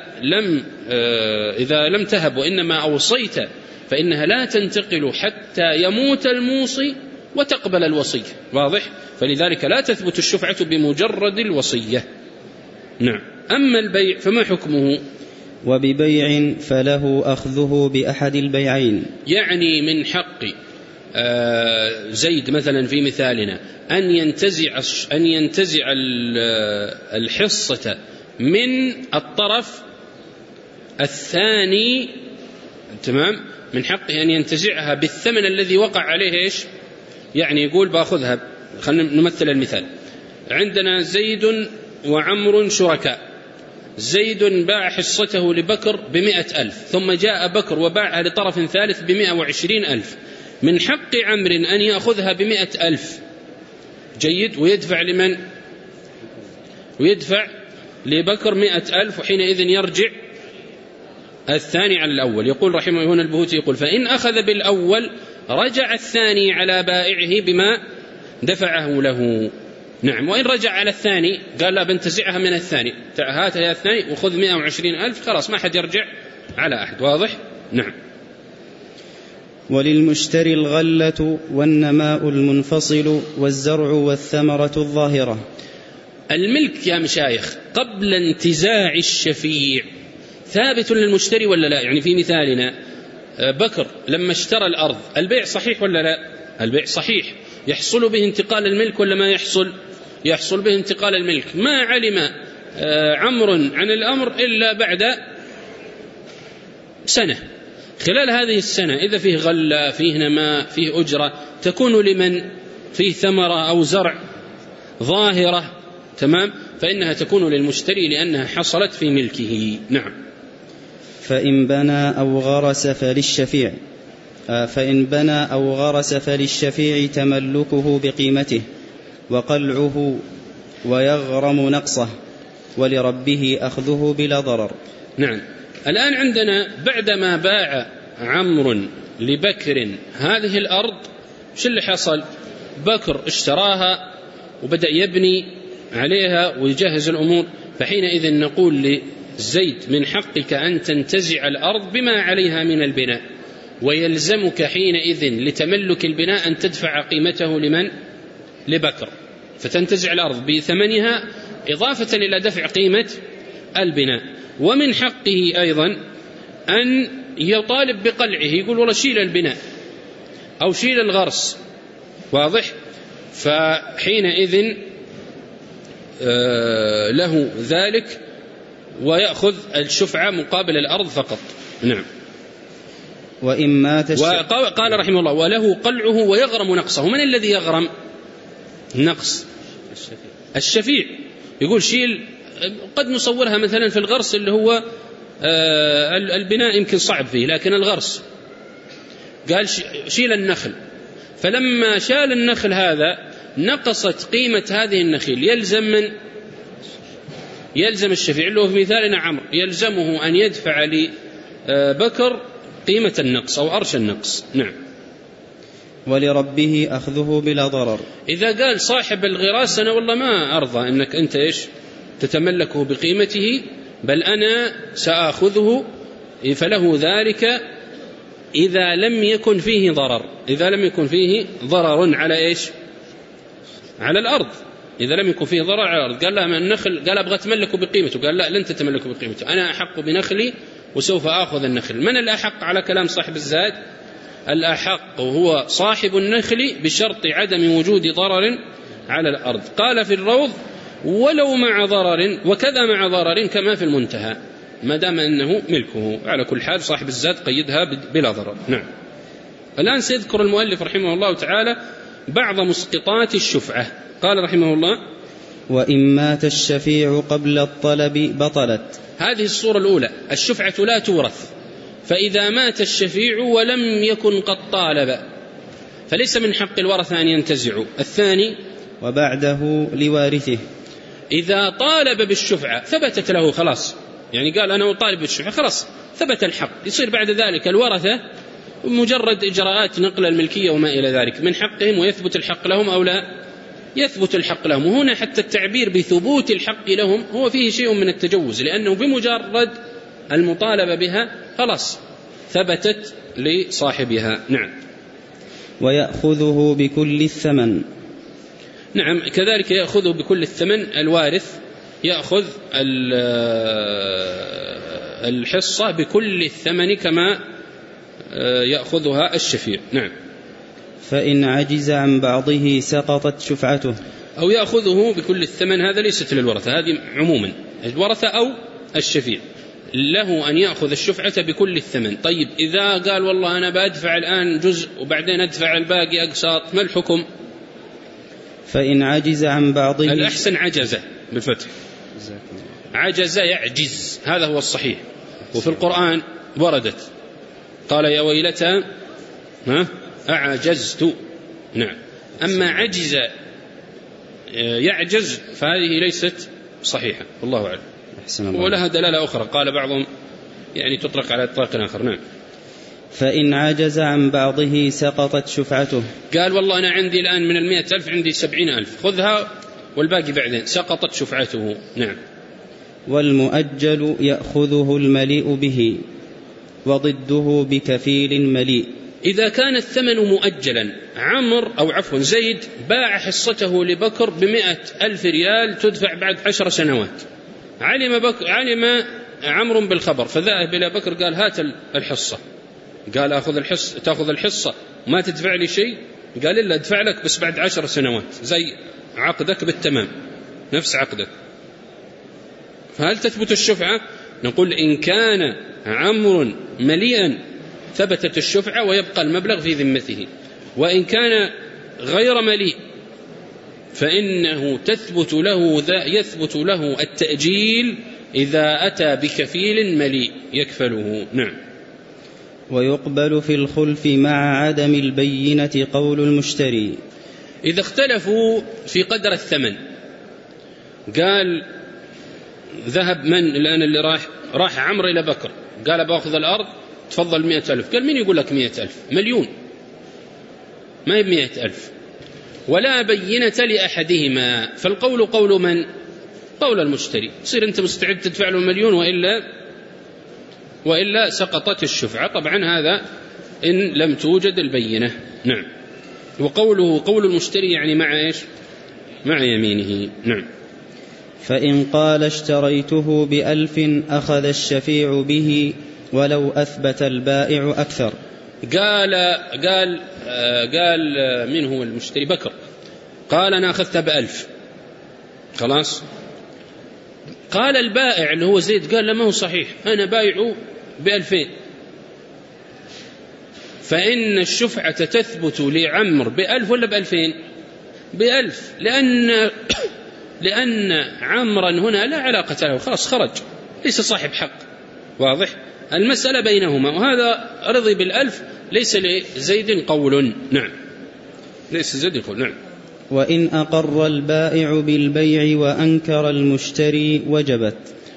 إذا لم تهب وإنما أوصيت فإنها لا تنتقل حتى يموت الموصي وتقبل الوصية. واضح؟ فلذلك لا تثبت الشفعة بمجرد الوصية. نعم. أما البيع فما حكمه؟ وببيع فله أخذه بأحد البيعين، يعني من حق زيد مثلا في مثالنا أن ينتزع الحصة من الطرف الثاني، تمام، من حقه أن ينتزعها بالثمن الذي وقع عليه إيش؟ يعني يقول باخذها، خلينا نمثل المثال. عندنا زيد وعمر شركاء، زيد باع حصته لبكر ب100,000، ثم جاء بكر وباعها لطرف ثالث ب120,000. من حق عمر أن يأخذها ب100,000، جيد، ويدفع لمن؟ ويدفع لبكر 100,000، وحينئذ يرجع الثاني على الأول. يقول رحمه هنا البهوتي يقول: فإن أخذ بالأول رجع الثاني على بائعه بما دفعه له. نعم. وإن رجع على الثاني قال لا بنتزعها من الثاني، هاتها يا الثاني وخذ 120,000، خلاص ما حد يرجع على أحد. واضح؟ نعم. وللمشتري الغلة والنماء المنفصل والزرع والثمرة الظاهرة. الملك يا مشايخ قبل انتزاع الشفيع ثابت للمشتري ولا لا؟ يعني في مثالنا بكر لما اشترى الأرض، البيع صحيح ولا لا؟ البيع صحيح، يحصل به انتقال الملك ولا ما يحصل؟ يحصل به انتقال الملك. ما علم عمرو عن الأمر إلا بعد سنة. خلال هذه السنة إذا فيه غلة، فيه نماء، فيه أجرة، تكون لمن؟ فيه ثمرة أو زرع ظاهرة، تمام، فإنها تكون للمشتري لأنها حصلت في ملكه. نعم. فإن بنى أو غرس فللشفيع تملكه بقيمته وقلعه ويغرم نقصه، ولربه أخذه بلا ضرر. نعم. الآن عندنا بعدما باع عمرو لبكر هذه الأرض، شو اللي حصل؟ بكر اشتراها وبدأ يبني عليها ويجهز الأمور، فحينئذ نقول لزيد من حقك أن تنتزع الأرض بما عليها من البناء، ويلزمك حينئذ لتملك البناء أن تدفع قيمته لمن؟ لبكر، فتنتزع الأرض بثمنها إضافة إلى دفع قيمة البناء. ومن حقه أيضا أن يطالب بقلعه، يقول والله شيل البناء أو شيل الغرس، واضح؟ فحينئذ له ذلك ويأخذ الشفعة مقابل الأرض فقط. نعم. قال رحمه الله وله قلعه ويغرم نقصه. من الذي يغرم نقص؟ الشفيع. يقول شيل، قد نصورها مثلا في الغرس اللي هو البناء يمكن صعب فيه، لكن الغرس قال شيل النخل، فلما شال النخل هذا نقصت قيمة هذه النخيل، يلزم الشفيع اللي هو في مثالنا عمرو، يلزمه أن يدفع لبكر قيمة النقص أو أرش النقص. نعم. ولربه أخذه بلا ضرر. إذا قال صاحب الغراس أنا والله ما أرضى أنك أنت تتملكه بقيمته، بل أنا سأخذه، فله ذلك إذا لم يكن فيه ضرر على على الأرض. إذا لم يكن فيه ضرر على الأرض، قال لا من النخل، قال أبغى تملكه بقيمته، قال لا لن تتملكه بقيمته، أنا أحق بنخلي وسوف أخذ النخل. من الأحق على كلام صاحب الزاد؟ الأحق هو صاحب النخل بشرط عدم وجود ضرر على الأرض. قال في الروض ولو مع ضرر، وكذا مع ضرر كما في المنتهى، ما دام أنه ملكه. على كل حال صاحب الزاد قيدها بلا ضرر. نعم. الآن سيذكر المؤلف رحمه الله تعالى بعض مسقطات الشفعة. قال رحمه الله وإن مات الشفيع قبل الطلب بطلت. هذه الصورة الأولى، الشفعة لا تورث، فإذا مات الشفيع ولم يكن قد طالب فليس من حق الورثة أن ينتزعوا. الثاني وبعده لوارثه، إذا طالب بالشفعة ثبتت له خلاص، يعني قال أنا أطالب بالشفعة خلاص ثبت الحق، يصير بعد ذلك الورثة مجرد إجراءات نقل الملكية وما إلى ذلك، من حقهم ويثبت الحق لهم أو لا يثبت الحق لهم. وهنا حتى التعبير بثبوت الحق لهم هو فيه شيء من التجوز، لأنه بمجرد المطالبة بها خلاص ثبتت لصاحبها. نعم. ويأخذه بكل الثمن. نعم كذلك يأخذه بكل الثمن. الوارث يأخذ الحصة بكل الثمن كما يأخذها الشفيع. نعم. فإن عجز عن بعضه سقطت شفعته. أو يأخذه بكل الثمن، هذا ليست للورثة، هذه عموما الورثة أو الشفيع له أن يأخذ الشفعة بكل الثمن. طيب إذا قال والله أنا بدفع الآن جزء وبعدين أدفع الباقي أقساط، ما الحكم؟ فإن عجز عن بعضه، الأحسن عجز بالفتح، عجز يعجز، هذا هو الصحيح. وفي القرآن وردت قال يا ويلتى أعجزت. نعم. أما عجز يعجز فهذه ليست صحيحة، والله أعلم. ولها دلالة أخرى قال بعضهم يعني تطلق على إطلاق آخر. نعم. فإن عجز عن بعضه سقطت شفعته. قال والله أنا عندي الآن من 100,000 عندي 70,000، خذها والباقي بعدين، سقطت شفعته. نعم. والمؤجل يأخذه المليء به وضده بكفيل مليء. إذا كان الثمن مؤجلا، زيد باع حصته لبكر ب100,000 ريال تدفع بعد 10 سنوات، علم عمرو بالخبر فذهب إلى بكر قال هات الحصة، قال تأخذ الحصة ما تدفع لي شيء؟ قال إلا أدفع لك بس بعد 10 سنوات زي عقدك بالتمام، نفس عقدك. فهل تثبت الشفعة؟ نقول إن كان عمرو مليئا ثبتت الشفعة ويبقى المبلغ في ذمته، وإن كان غير مليء فإنه يثبت له التأجيل إذا أتى بكفيل مليء يكفله. نعم. ويقبل في الخلف مع عدم البينة قول المشتري. إذا اختلفوا في قدر الثمن، قال ذهب من الآن اللي راح عمرو إلى بكر قال بأخذ الأرض تفضل 100,000، قال مين يقول لك 100,000؟ مليون، ما هي 100,000. ولا بينة لأحدهما، فالقول قول من؟ قول المشتري. تصير أنت مستعد تدفع له 1,000,000 وإلا سقطت الشفعة. طبعا هذا إن لم توجد البينة. نعم. وقوله قول المشتري يعني مع إيش؟ مع يمينه. نعم. فإن قال اشتريته ب1,000 أخذ الشفيع به ولو أثبت البائع أكثر. قال من هو المشتري؟ بكر. قال أنا أخذتها ب1,000. خلاص. قال البائع اللي هو زيد قال لا ما هو صحيح، أنا بايعه ب2,000. فإن الشفعة تثبت لعمر ب1,000 ولا ب2,000؟ ب1,000، لأن عمرا هنا لا علاقة له، خلاص خرج، ليس صاحب حق. واضح؟ المسألة بينهما، وهذا رضي ب1,000 ليس لزيد قول. نعم. ليس زيد قول. نعم. وإن أقر البائع بالبيع وأنكر المشتري وجبت.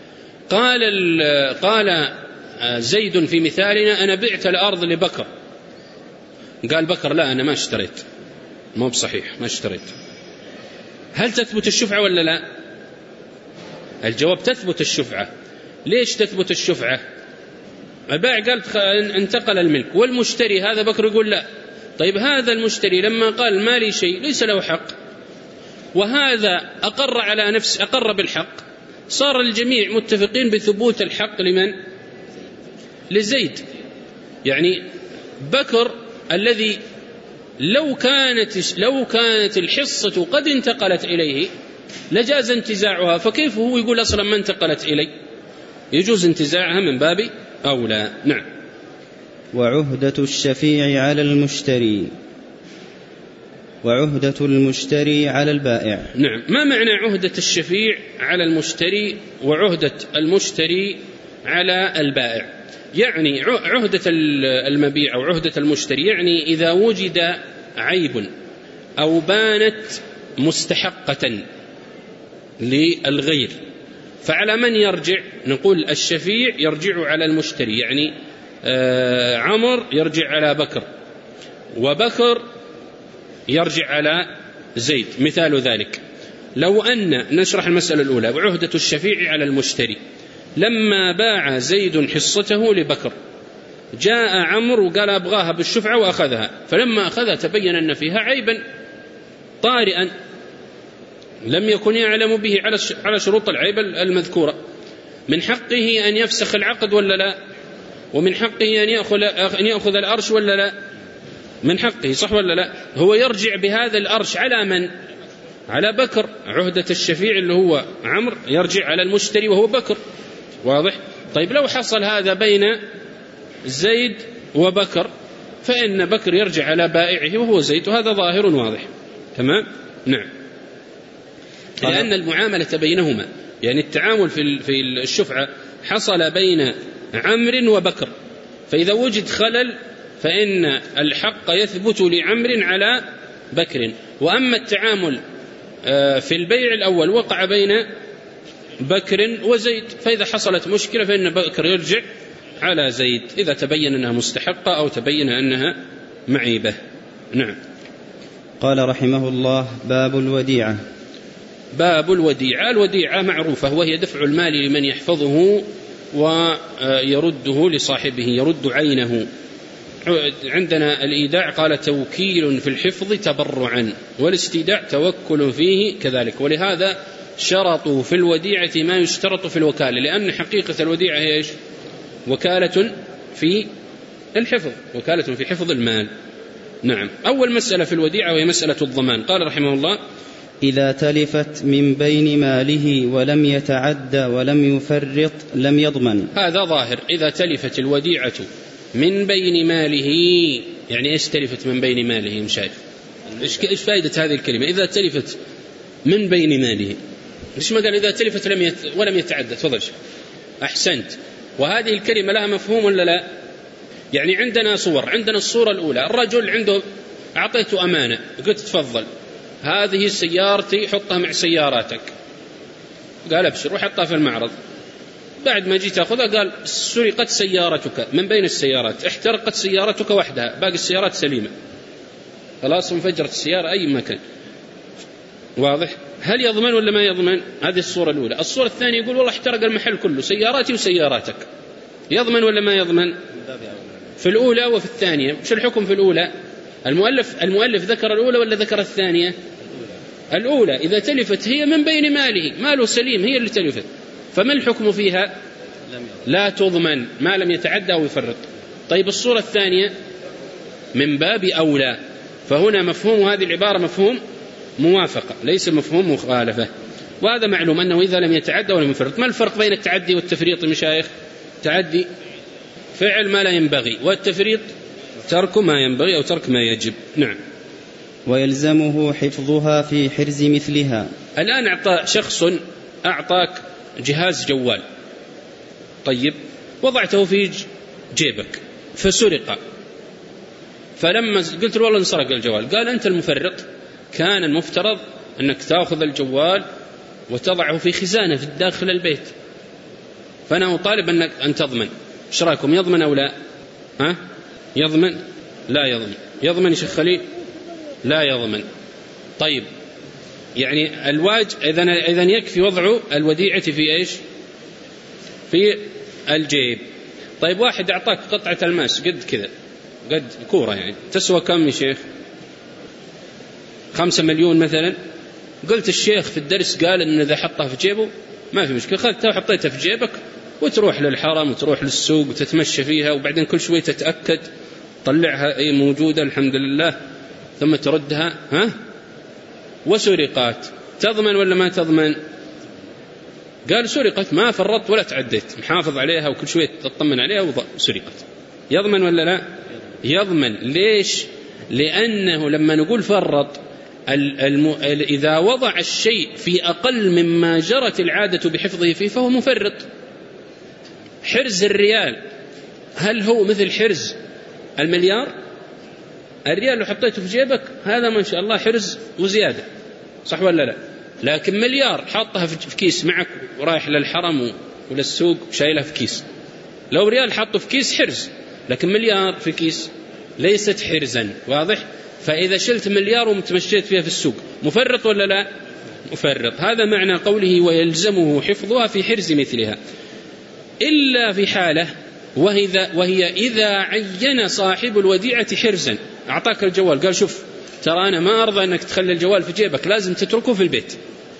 قال زيد في مثالنا أنا بعت الأرض لبكر. قال بكر لا أنا ما اشتريت، ما بصحيح ما اشتريت. هل تثبت الشفعة ولا لا؟ الجواب تثبت الشفعة. ليش تثبت الشفعة؟ البائع قال انتقل الملك، والمشتري هذا بكر يقول لا. طيب هذا المشتري لما قال ما لي شيء ليس له حق، وهذا أقر على نفسه، أقر بالحق، صار الجميع متفقين بثبوت الحق لمن؟ لزيد. يعني بكر الذي لو كانت الحصة قد انتقلت إليه لجاز انتزاعها، فكيف هو يقول أصلا ما انتقلت إلي؟ يجوز انتزاعها من باب أولى. نعم. وعهدة الشفيع على المشتري وعهدة المشتري على البائع. نعم. ما معنى عهدة الشفيع على المشتري وعهدة المشتري على البائع؟ يعني عهدة المبيع أو عهدة المشتري يعني إذا وجد عيب أو بانت مستحقة للغير، فعلى من يرجع؟ نقول الشفيع يرجع على المشتري، يعني عمر يرجع على بكر، وبكر يرجع على زيد. مثال ذلك لو أن نشرح المسألة الأولى. وعهدة الشفيع على المشتري لما باع زيد حصته لبكر، جاء عمرو وقال أبغاها بالشفعة وأخذها، فلما أخذها تبين أن فيها عيبا طارئا لم يكن يعلم به على شروط العيب المذكورة. من حقه أن يفسخ العقد ولا لا؟ ومن حقه أن يأخذ الأرش ولا لا؟ من حقه، صح ولا لا؟ هو يرجع بهذا الأرش على من؟ على بكر. عهدة الشفيع اللي هو عمرو يرجع على المشتري وهو بكر. واضح؟ طيب لو حصل هذا بين زيد وبكر فإن بكر يرجع على بائعه وهو زيد، وهذا ظاهر واضح. تمام؟ نعم. لأن المعاملة بينهما، يعني التعامل في الشفعة حصل بين عمرو وبكر، فإذا وجد خلل فإن الحق يثبت لعمرو على بكر. وأما التعامل في البيع الأول وقع بين بكر وزيد، فإذا حصلت مشكلة فإن بكر يرجع على زيد إذا تبين أنها مستحقة أو تبين أنها معيبة. نعم. قال رحمه الله: باب الوديعة. باب الوديعة. الوديعة معروفة، وهي دفع المال لمن يحفظه ويرده لصاحبه، يرد عينه. عندنا الإيداع قال توكيل في الحفظ تبرعا، والاستيداع توكل فيه كذلك. ولهذا شرطوا في الوديعة ما يشترط في الوكالة، لأن حقيقة الوديعة هي إيش؟ وكالة في الحفظ، وكالة في حفظ المال. نعم. أول مسألة في الوديعة وهي مسألة الضمان. قال رحمه الله: إذا تلفت من بين ماله ولم يتعد ولم يفرط لم يضمن. هذا ظاهر. إذا تلفت الوديعة من بين ماله، يعني إيش تلفت من بين ماله؟ مشايخ إيش فائدة هذه الكلمة؟ إذا تلفت من بين ماله، ليش ما قال إذا تلفت ولم يتعدى؟ تفضل. أحسنت. وهذه الكلمة لها مفهوم ولا لا؟ يعني عندنا صور. عندنا الصورة الأولى، الرجل عنده أعطيته أمانة، قلت تفضل هذه سيارتي حطها مع سياراتك، قال أبشر وحطها في المعرض. بعد ما جيت أخذها قال سرقت سيارتك من بين السيارات، احترقت سيارتك وحدها، باقي السيارات سليمة، خلاص انفجرت السيارة أي مكان. واضح؟ هل يضمن ولا ما يضمن؟ هذه الصورة الأولى. الصورة الثانية يقول والله احترق المحل كله، سياراتي وسياراتك، يضمن ولا ما يضمن؟ في الأولى وفي الثانية. وش الحكم في الأولى؟ المؤلف ذكر الأولى ولا ذكر الثانية؟ الأولى إذا تلفت هي من بين ماله سليم، هي اللي تلفت، فما الحكم فيها؟ لا تضمن ما لم يتعدى أو يفرط. طيب الصورة الثانية من باب أولى، فهنا مفهوم هذه العبارة مفهوم موافقة ليس مفهوم مخالفة، وهذا معلوم أنه إذا لم يتعدى ولم يفرط. ما الفرق بين التعدي والتفريط مشايخ؟ تعدي فعل ما لا ينبغي، والتفريط ترك ما ينبغي أو ترك ما يجب. نعم. ويلزمه حفظها في حرز مثلها. الآن أعطى شخص أعطاك جهاز جوال، طيب وضعته في جيبك فسرق، فلما قلت له والله انسرق الجوال، قال أنت المفرط، كان المفترض أنك تأخذ الجوال وتضعه في خزانة في داخل البيت، فأنا أطالب أنك أن تضمن. إيش رأيكم، يضمن أو لا؟ يضمن؟ لا يضمن. يضمن يا شيخ خليل؟ لا يضمن. طيب يعني إذن يكفي وضع الوديعة في إيش؟ في الجيب. طيب واحد أعطاك قطعة الماس قد كذا، قد كورة يعني، تسوى كم يا شيخ؟ 5 مليون مثلا. قلت الشيخ في الدرس قال إن إذا حطها في جيبه ما في مشكلة، خذتها وحطيتها في جيبك وتروح للحرم وتروح للسوق وتتمشى فيها، وبعدين كل شوي تتأكد طلعها أي موجودة الحمد لله، ثم تردها وسرقات، تضمن ولا ما تضمن؟ قال سرقت، ما فرطت ولا تعديت، محافظ عليها وكل شوية تطمن عليها وسرقت. يضمن ولا لا؟ يضمن. ليش؟ لأنه لما نقول فرط، إذا وضع الشيء في أقل مما جرت العادة بحفظه فيه فهو مفرط. حرز الريال هل هو مثل حرز المليار؟ الريال لو حطيته في جيبك هذا ما شاء الله حرز وزيادة، صح ولا لا؟ لكن مليار حاطها في كيس معك ورايح للحرم وللسوق شايلها في كيس. لو ريال حطه في كيس حرز، لكن مليار في كيس ليست حرزا. واضح؟ فإذا شلت مليار ومتمشيت فيها في السوق مفرط ولا لا؟ مفرط. هذا معنى قوله ويلزمه حفظها في حرز مثلها، إلا في حالة وهي إذا عين صاحب الوديعة حرزا. أعطاك الجوال قال شوف ترى أنا ما أرضى أنك تخلي الجوال في جيبك، لازم تتركه في البيت،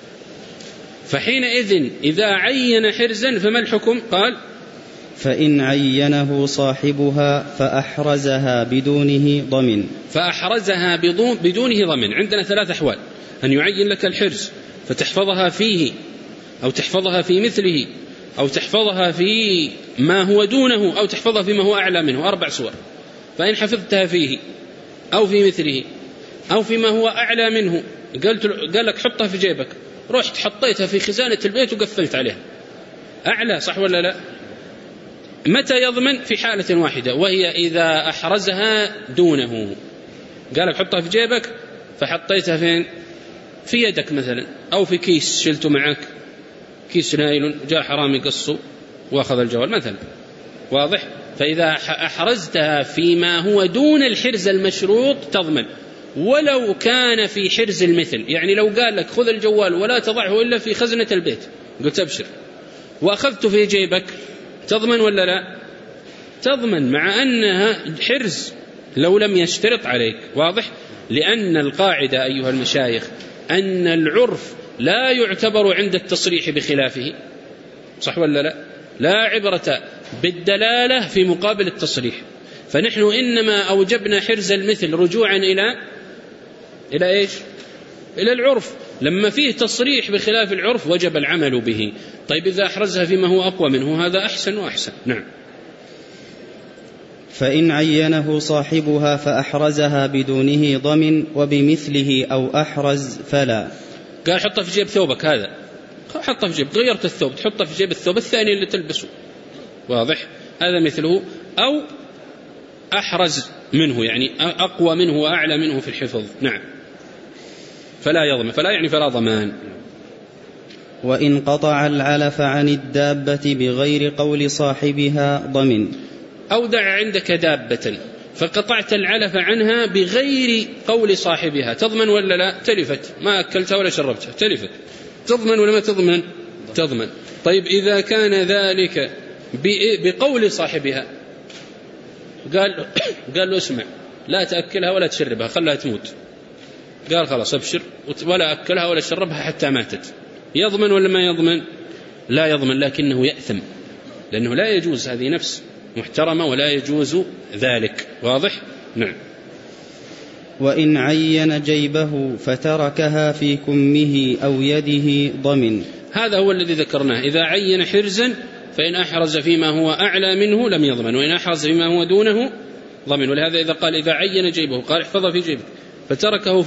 فحينئذ إذا عين حرزا فما الحكم؟ قال فإن عينه صاحبها فأحرزها بدونه ضمن. فأحرزها بدونه ضمن. عندنا 3 أحوال: أن يعين لك الحرز فتحفظها فيه، أو تحفظها في مثله، أو تحفظها في ما هو دونه، أو تحفظها فيما هو أعلى منه. 4 صور. فإن حفظتها فيه أو في مثله أو فيما هو أعلى منه، قال لك حطها في جيبك، رحت حطيتها في خزانة البيت وقفلت عليها، أعلى، صح ولا لا؟ متى يضمن؟ في حالة واحدة، وهي إذا أحرزها دونه. قال لك حطها في جيبك فحطيتها فين؟ في يدك مثلا، أو في كيس شلته معك، كيس نايلون، جاء حرامي قصه وأخذ الجوال مثلا. واضح؟ فإذا أحرزتها فيما هو دون الحرز المشروط تضمن، ولو كان في حرز المثل. يعني لو قال لك خذ الجوال ولا تضعه إلا في خزنة البيت، قلت أبشر، وأخذته في جيبك، تضمن ولا لا؟ تضمن، مع أنها حرز لو لم يشترط عليك. واضح؟ لأن القاعدة أيها المشايخ أن العرف لا يعتبر عند التصريح بخلافه، صح ولا لا؟ لا عبرة بالدلالة في مقابل التصريح. فنحن إنما أوجبنا حرز المثل رجوعا إلى إيش؟ إلى العرف. لما فيه تصريح بخلاف العرف وجب العمل به. طيب إذا أحرزها فيما هو أقوى منه هذا أحسن وأحسن. نعم. فإن عينه صاحبها فأحرزها بدونه ضمن، وبمثله أو أحرز فلا. قال حطها في جيب ثوبك، هذا حطها في جيب، غيرت الثوب تحطها في جيب الثوب الثاني اللي تلبسه. واضح؟ هذا مثله. أو أحرز منه، يعني أقوى منه وأعلى منه في الحفظ. نعم. فلا يضمن، فلا يعني فلا ضمان. وإن قطع العلف عن الدابة بغير قول صاحبها ضمن. أودع عندك دابة فقطعت العلف عنها بغير قول صاحبها، تضمن ولا لا؟ تلفت، ما أكلتها ولا شربتها، تلفت، تضمن ولا ما تضمن؟ تضمن. طيب إذا كان ذلك بقول صاحبها، قال له اسمع، لا تأكلها ولا تشربها، خلها تموت. قال خلاص أبشر، ولا أكلها ولا شربها حتى ماتت. يضمن ولا ما يضمن؟ لا يضمن، لكنه يأثم، لأنه لا يجوز، هذه نفس محترمة ولا يجوز ذلك. واضح؟ نعم. وإن عين جيبه فتركها في كمه أو يده ضمن. هذا هو الذي ذكرناه. إذا عين حرزا فإن أحرز فيما هو أعلى منه لم يضمن، وإن أحرز فيما هو دونه ضمن. ولهذا إذا قال إذا عين جيبه قال احفظها في جيبه فتركها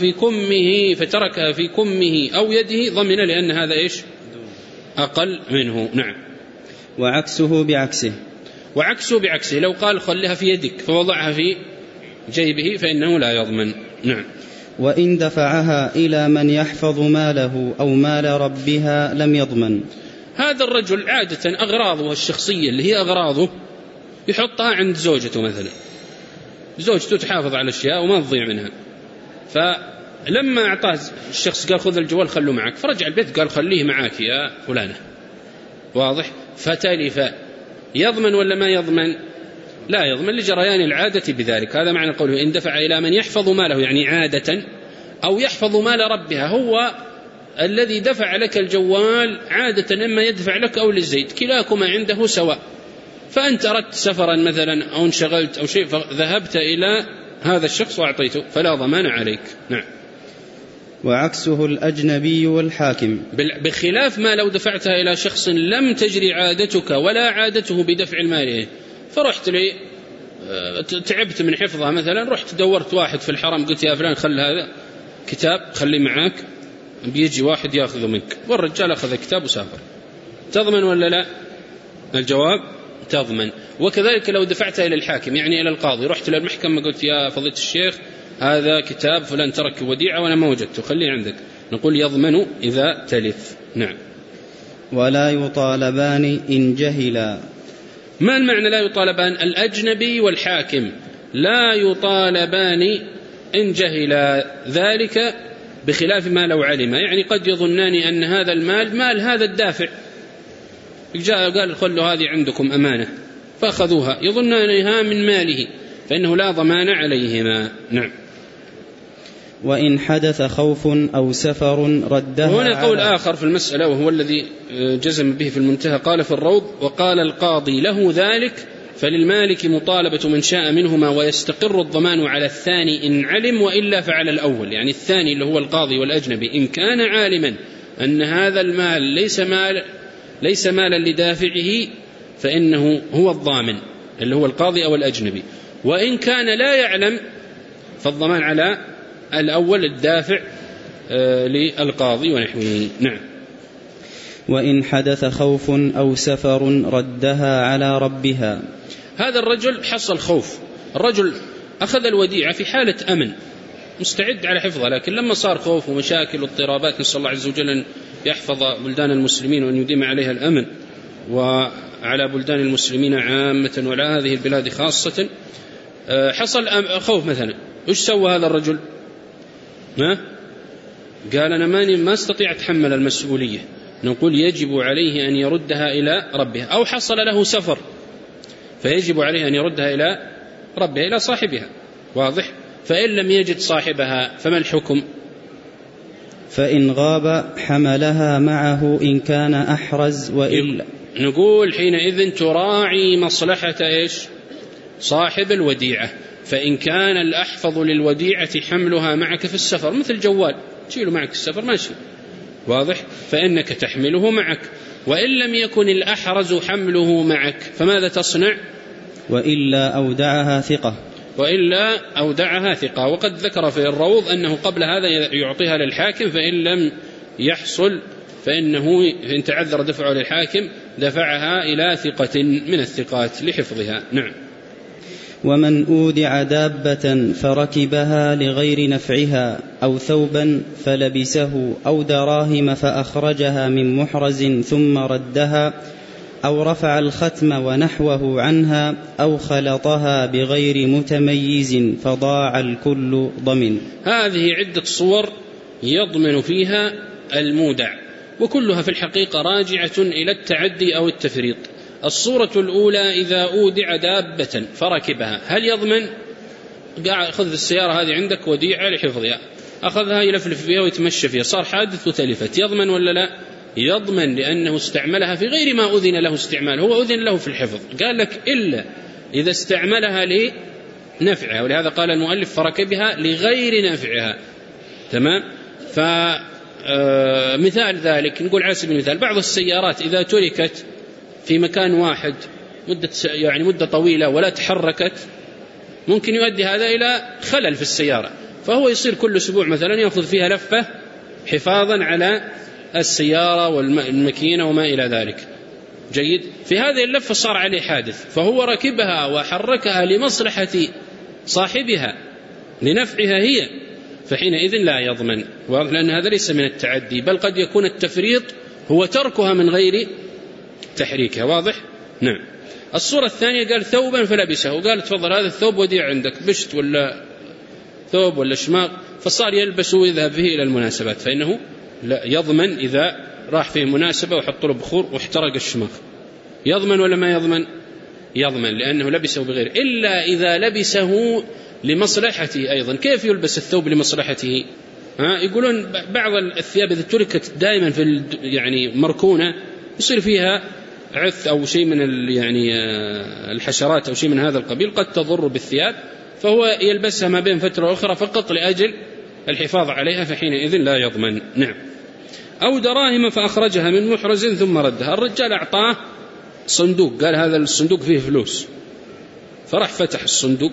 في كمه أو يده ضمن، لأن هذا إيش؟ أقل منه. نعم. وعكسه بعكسه، لو قال خلها في يدك فوضعها في جيبه فإنه لا يضمن. نعم. وإن دفعها إلى من يحفظ ماله أو مال ربها لم يضمن. هذا الرجل عادة أغراضه الشخصية اللي هي أغراضه يحطها عند زوجته مثلا، زوجته تحافظ على أشياء وما تضيع منها، فلما أعطاه الشخص قال خذ الجوال خلوه معك، فرجع البيت قال خليه معك يا فلانة. واضح؟ فتلف. يضمن ولا ما يضمن؟ لا يضمن لجريان العادة بذلك. هذا معنى قوله إن دفع إلى من يحفظ ماله، يعني عادة، أو يحفظ مال ربها، هو الذي دفع لك الجوال عادة إما يدفع لك أو للزيد، كلاكما عنده سواء، فأنت أردت سفرا مثلا أو انشغلت أو شيء فذهبت إلى هذا الشخص وأعطيته فلا ضمان عليك. نعم. وعكسه الأجنبي والحاكم، بخلاف ما لو دفعتها إلى شخص لم تجري عادتك ولا عادته بدفع المال، فرحت لي تعبت من حفظها مثلا، رحت دورت واحد في الحرم قلت يا فلان خل هذا كتاب خلي معاك، بيجي واحد يأخذه منك، والرجال أخذ كتاب وسافر، تضمن ولا لا؟ الجواب تضمن. وكذلك لو دفعتها إلى الحاكم، يعني إلى القاضي، رحت للمحكمة قلت يا فضيلة الشيخ هذا كتاب فلان ترك وديعة وأنا ما وجدته خليه عندك، نقول يضمن إذا تلف. نعم. ولا يطالبان إن جهلا. ما المعنى لا يطالبان؟ الأجنبي والحاكم لا يطالبان إن جهلا ذلك، بخلاف ما لو علم، يعني قد يظنان أن هذا المال مال هذا الدافع، جاء قال خلوا هذه عندكم أمانة فأخذوها، يظنانها من ماله، فإنه لا ضمان عليهما. نعم. وإن حدث خوف أو سفر ردها. وهنا قول آخر في المسألة وهو الذي جزم به في المنتهى، قال في الروض وقال القاضي له ذلك فللمالك مطالبة من شاء منهما ويستقر الضمان على الثاني إن علم، وإلا فعلى الأول، يعني الثاني اللي هو القاضي والأجنبي إن كان عالما أن هذا المال ليس مالا لدافعه فإنه هو الضامن اللي هو القاضي أو الأجنبي، وإن كان لا يعلم فالضمان على الأول الدافع للقاضي ونحوه. نعم. وإن حدث خوف أو سفر ردها على ربها. هذا الرجل حصل خوف، الرجل أخذ الوديعة في حالة أمن مستعد على حفظها، لكن لما صار خوف ومشاكل واضطرابات، نسأل الله عز وجل أن يحفظ بلدان المسلمين وأن يديم عليها الأمن وعلى بلدان المسلمين عامة وعلى هذه البلاد خاصة، حصل خوف مثلا، وش سوى هذا الرجل؟ قال أنا ما استطيع أتحمل المسؤولية، نقول يجب عليه أن يردها إلى ربها. أو حصل له سفر فيجب عليه أن يردها إلى ربها إلى صاحبها. واضح؟ فإن لم يجد صاحبها فما الحكم؟ فإن غاب حملها معه إن كان أحرز، وإلا نقول حينئذ تراعي مصلحة إيش؟ صاحب الوديعة، فإن كان الأحفظ للوديعة حملها معك في السفر مثل جوال تشيله معك السفر ماشي، واضح؟ فإنك تحمله معك. وإن لم يكن الأحرز حمله معك فماذا تصنع؟ وإلا أودعها ثقة. وقد ذكر في الروض أنه قبل هذا يعطيها للحاكم، فإن لم يحصل فإنه إن تعذر دفعه للحاكم دفعها إلى ثقة من الثقات لحفظها. نعم. ومن أودع دابة فركبها لغير نفعها أو ثوبا فلبسه أو دراهم فأخرجها من محرز ثم ردها أو رفع الختم ونحوه عنها أو خلطها بغير متميز فضاع الكل ضمن. هذه عدة صور يضمن فيها المودع، وكلها في الحقيقة راجعة إلى التعدي أو التفريط. الصورة الأولى إذا أودع دابة فركبها، هل يضمن؟ خذ السيارة هذه عندك وديعة لحفظها، أخذها يلفلف فيها ويتمشى فيها، صار حادث وتلفت، يضمن ولا لا؟ يضمن، لأنه استعملها في غير ما أذن له استعمال، هو أذن له في الحفظ، قال لك إلا إذا استعملها لنفعها، ولهذا قال المؤلف فركبها لغير نفعها. تمام. فمثال ذلك نقول على سبيل المثال بعض السيارات إذا تركت في مكان واحد مدة طويلة ولا تحركت ممكن يؤدي هذا إلى خلل في السيارة، فهو يصير كل أسبوع مثلا يأخذ فيها لفة حفاظا على السيارة والماكينة وما إلى ذلك. جيد. في هذه اللفة صار عليه حادث، فهو ركبها وحركها لمصلحة صاحبها لنفعها هي، فحينئذ لا يضمن، لأن هذا ليس من التعدي، بل قد يكون التفريط هو تركها من غير تحريكها. واضح؟ نعم. الصورة الثانية قال ثوبا فلبسه، وقال تفضل هذا الثوب وديع عندك، بشت ولا ثوب ولا شماغ، فصار يلبسه ويذهب به إلى المناسبات، فإنه لا يضمن إذا راح فيه مناسبة وحط له بخور واحترق الشماغ. يضمن ولا ما يضمن؟ يضمن، لأنه لبسه بغير، إلا إذا لبسه لمصلحته أيضا. كيف يلبس الثوب لمصلحته؟ يقولون بعض الثياب إذا تركت دائما في مركونة يصير فيها عث أو شيء من الحشرات أو شيء من هذا القبيل قد تضر بالثياب، فهو يلبسها ما بين فترة أخرى فقط لأجل الحفاظ عليها، فحينئذ لا يضمن. نعم. أو دراهم فأخرجها من محرز ثم ردها، الرجال أعطاه صندوق، قال هذا الصندوق فيه فلوس، فراح فتح الصندوق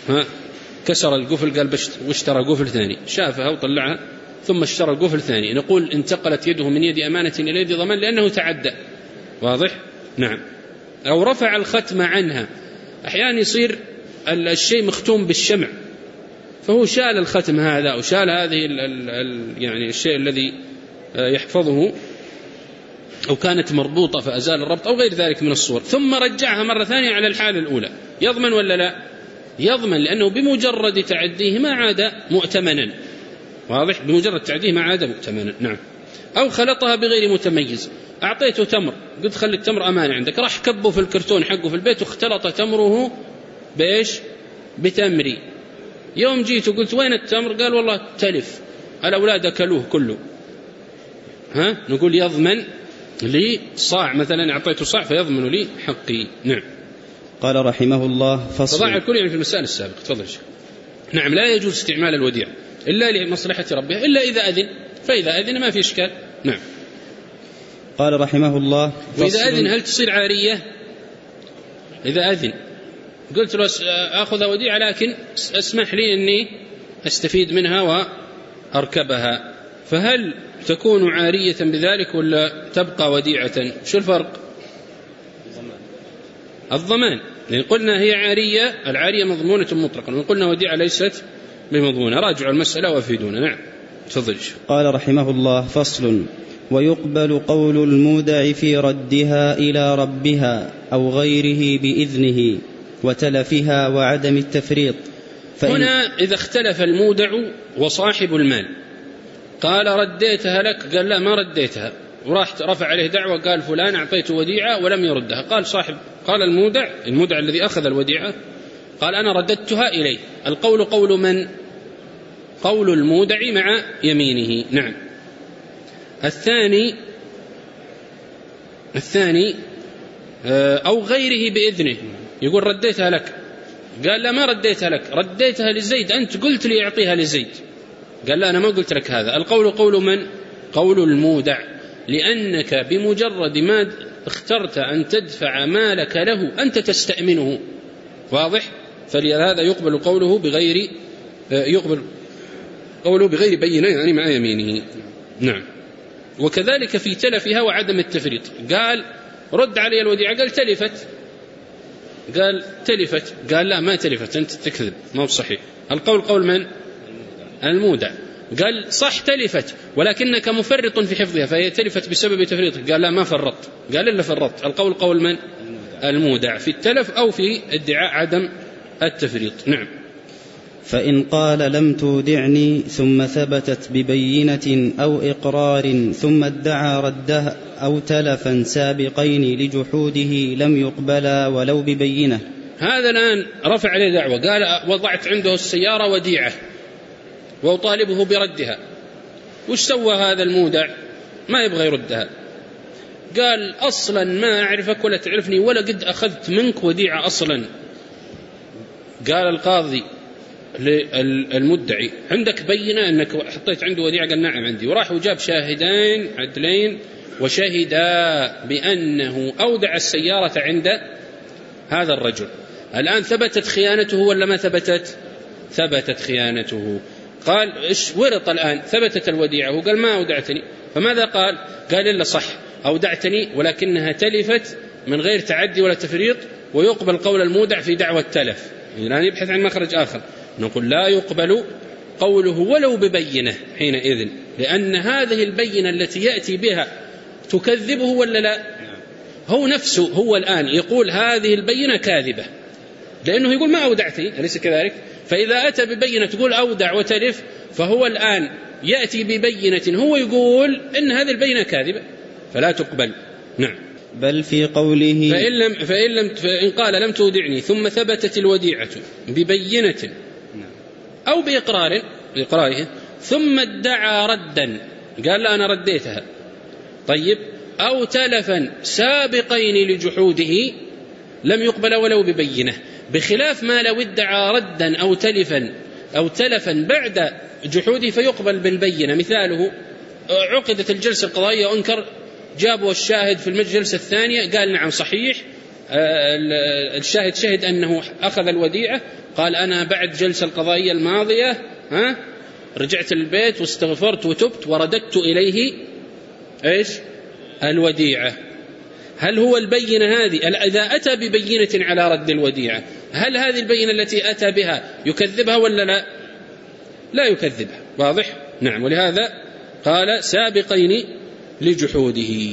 كسر القفل، قال واشترى قفل ثاني، شافها وطلعها ثم اشترى قفل ثاني، نقول انتقلت يده من يد أمانة إلى يد ضمان لأنه تعدى. واضح؟ نعم. أو رفع الختم عنها، أحيانا يصير الشيء مختوم بالشمع، فهو شال الختم هذا أو شال هذه الشيء الذي يحفظه، أو كانت مربوطة فأزال الربط أو غير ذلك من الصور، ثم رجعها مرة ثانية على الحال الأولى، يضمن ولا لا؟ يضمن، لأنه بمجرد تعديه ما عاد مؤتمنا. واضح؟ بمجرد تعديه ما عاد مؤتمنا. نعم. أو خلطها بغير متميز، أعطيته تمر، قلت خلي التمر أمانة عندك، راح كبه في الكرتون حقه في البيت واختلط تمره بإيش؟ بتمري. يوم جيت وقلت وين التمر؟ قال والله تلف، الأولاد أكلوه كله. نقول يضمن لي صاع، مثلا أعطيته صاع فيضمن لي حقي. نعم. قال رحمه الله فصل. فضاع الكل في المسائل السابقة. تفضل شيخ. نعم. لا يجوز استعمال الوديع إلا لمصلحة ربها، إلا إذا أذن، فإذا أذن ما في إشكال. نعم. قال رحمه الله وإذا أذن هل تصير عارية؟ إذا أذن قلت له أخذ وديعة لكن اسمح لي أني أستفيد منها وأركبها، فهل تكون عارية بذلك ولا تبقى وديعة؟ شو الفرق؟ الضمان، لأن قلنا هي عارية، العارية مضمونة مطلقا، وقلنا وديعة ليست بمضمونة. راجعوا المسألة وافيدونا. نعم. تفضل. قال رحمه الله فصل. ويقبل قول المودع في ردها إلى ربها أو غيره بإذنه وتلفها وعدم التفريط. هنا إذا اختلف المودع وصاحب المال، قال رديتها لك، قال لا ما رديتها، وراح رفع عليه دعوة قال فلان أعطيته وديعة ولم يردها، قال المودع الذي أخذ الوديعة قال أنا رددتها إليه. القول قول من؟ قول المودع مع يمينه. نعم. الثاني أو غيره بإذنه، يقول رديتها لك، قال لا ما رديتها لك، رديتها لزيد، أنت قلت لي أعطيها لزيد، قال لا أنا ما قلت لك هذا. القول قول من؟ قول المودع، لأنك بمجرد ما اخترت أن تدفع مالك له أنت تستأمنه. واضح؟ فلهذا يقبل قوله بغير بينة، يعني مع يمينه. نعم. وكذلك في تلفها وعدم التفريط، قال رد علي الوديعة، قال تلفت، قال لا ما تلفت، أنت تكذب، ما هو صحيح. القول قول من؟ المودع. قال صح تلفت ولكنك مفرط في حفظها فهي تلفت بسبب تفريطك، قال لا ما فرطت، قال إلا فرطت. القول قول من؟ المودع في التلف أو في ادعاء عدم التفريط. نعم. فإن قال لم تودعني ثم ثبتت ببينة أو إقرار ثم ادعى ردها أو تلفا سابقين لجحوده لم يقبلا ولو ببينة. هذا الآن رفع عليه دعوة، قال وضعت عنده السيارة وديعة وأطالبه بردها. وش سوى هذا المودع؟ ما يبغى يردها، قال أصلا ما أعرفك ولا تعرفني ولا قد أخذت منك وديعة أصلا. قال القاضي للمدعي عندك بينة أنك حطيت عنده وديعة؟ قال نعم عندي. وراح وجاب شاهدين عدلين وشهدا بأنه أودع السيارة عند هذا الرجل. الآن ثبتت خيانته ولا ما ثبتت؟ ثبتت خيانته. قال إيش ورط الآن؟ ثبتت الوديعة، وقال ما أودعتني. فماذا قال؟ قال إلا صح أودعتني ولكنها تلفت من غير تعدي ولا تفريط، ويقبل قول المودع في دعوى التلف. الآن يبحث عن مخرج آخر، نقول لا يقبل قوله ولو ببينة حينئذ، لأن هذه البينة التي يأتي بها تكذبه ولا لا؟ هو نفسه هو الآن يقول هذه البينة كاذبة، لأنه يقول ما أودعتني، أليس كذلك؟ فإذا أتى ببينة تقول أودع وتلف، فهو الآن يأتي ببينة هو يقول إن هذه البينة كاذبة فلا تقبل. نعم. بل في قوله فإن قال لم تودعني ثم ثبتت الوديعة ببينة أو بإقراره ثم ادعى ردا، قال لا أنا رديتها، طيب، أو تلفا سابقين لجحوده لم يقبل ولو ببينة، بخلاف ما لو ادعى ردا أو تلفا بعد جحوده فيقبل بالبينة. مثاله عقدت الجلسة القضائية وانكر، جابوا الشاهد في الجلسة الثانية قال نعم صحيح، الشاهد شهد أنه أخذ الوديعة، قال أنا بعد جلسة القضائية الماضية رجعت البيت واستغفرت وتبت ورددت إليه إيش؟ الوديعة. هل هو البينة هذه إذا أتى ببينة على رد الوديعة، هل هذه البينة التي أتى بها يكذبها ولا لا؟ لا يكذبها، واضح؟ نعم. ولهذا قال سابقين لجحوده.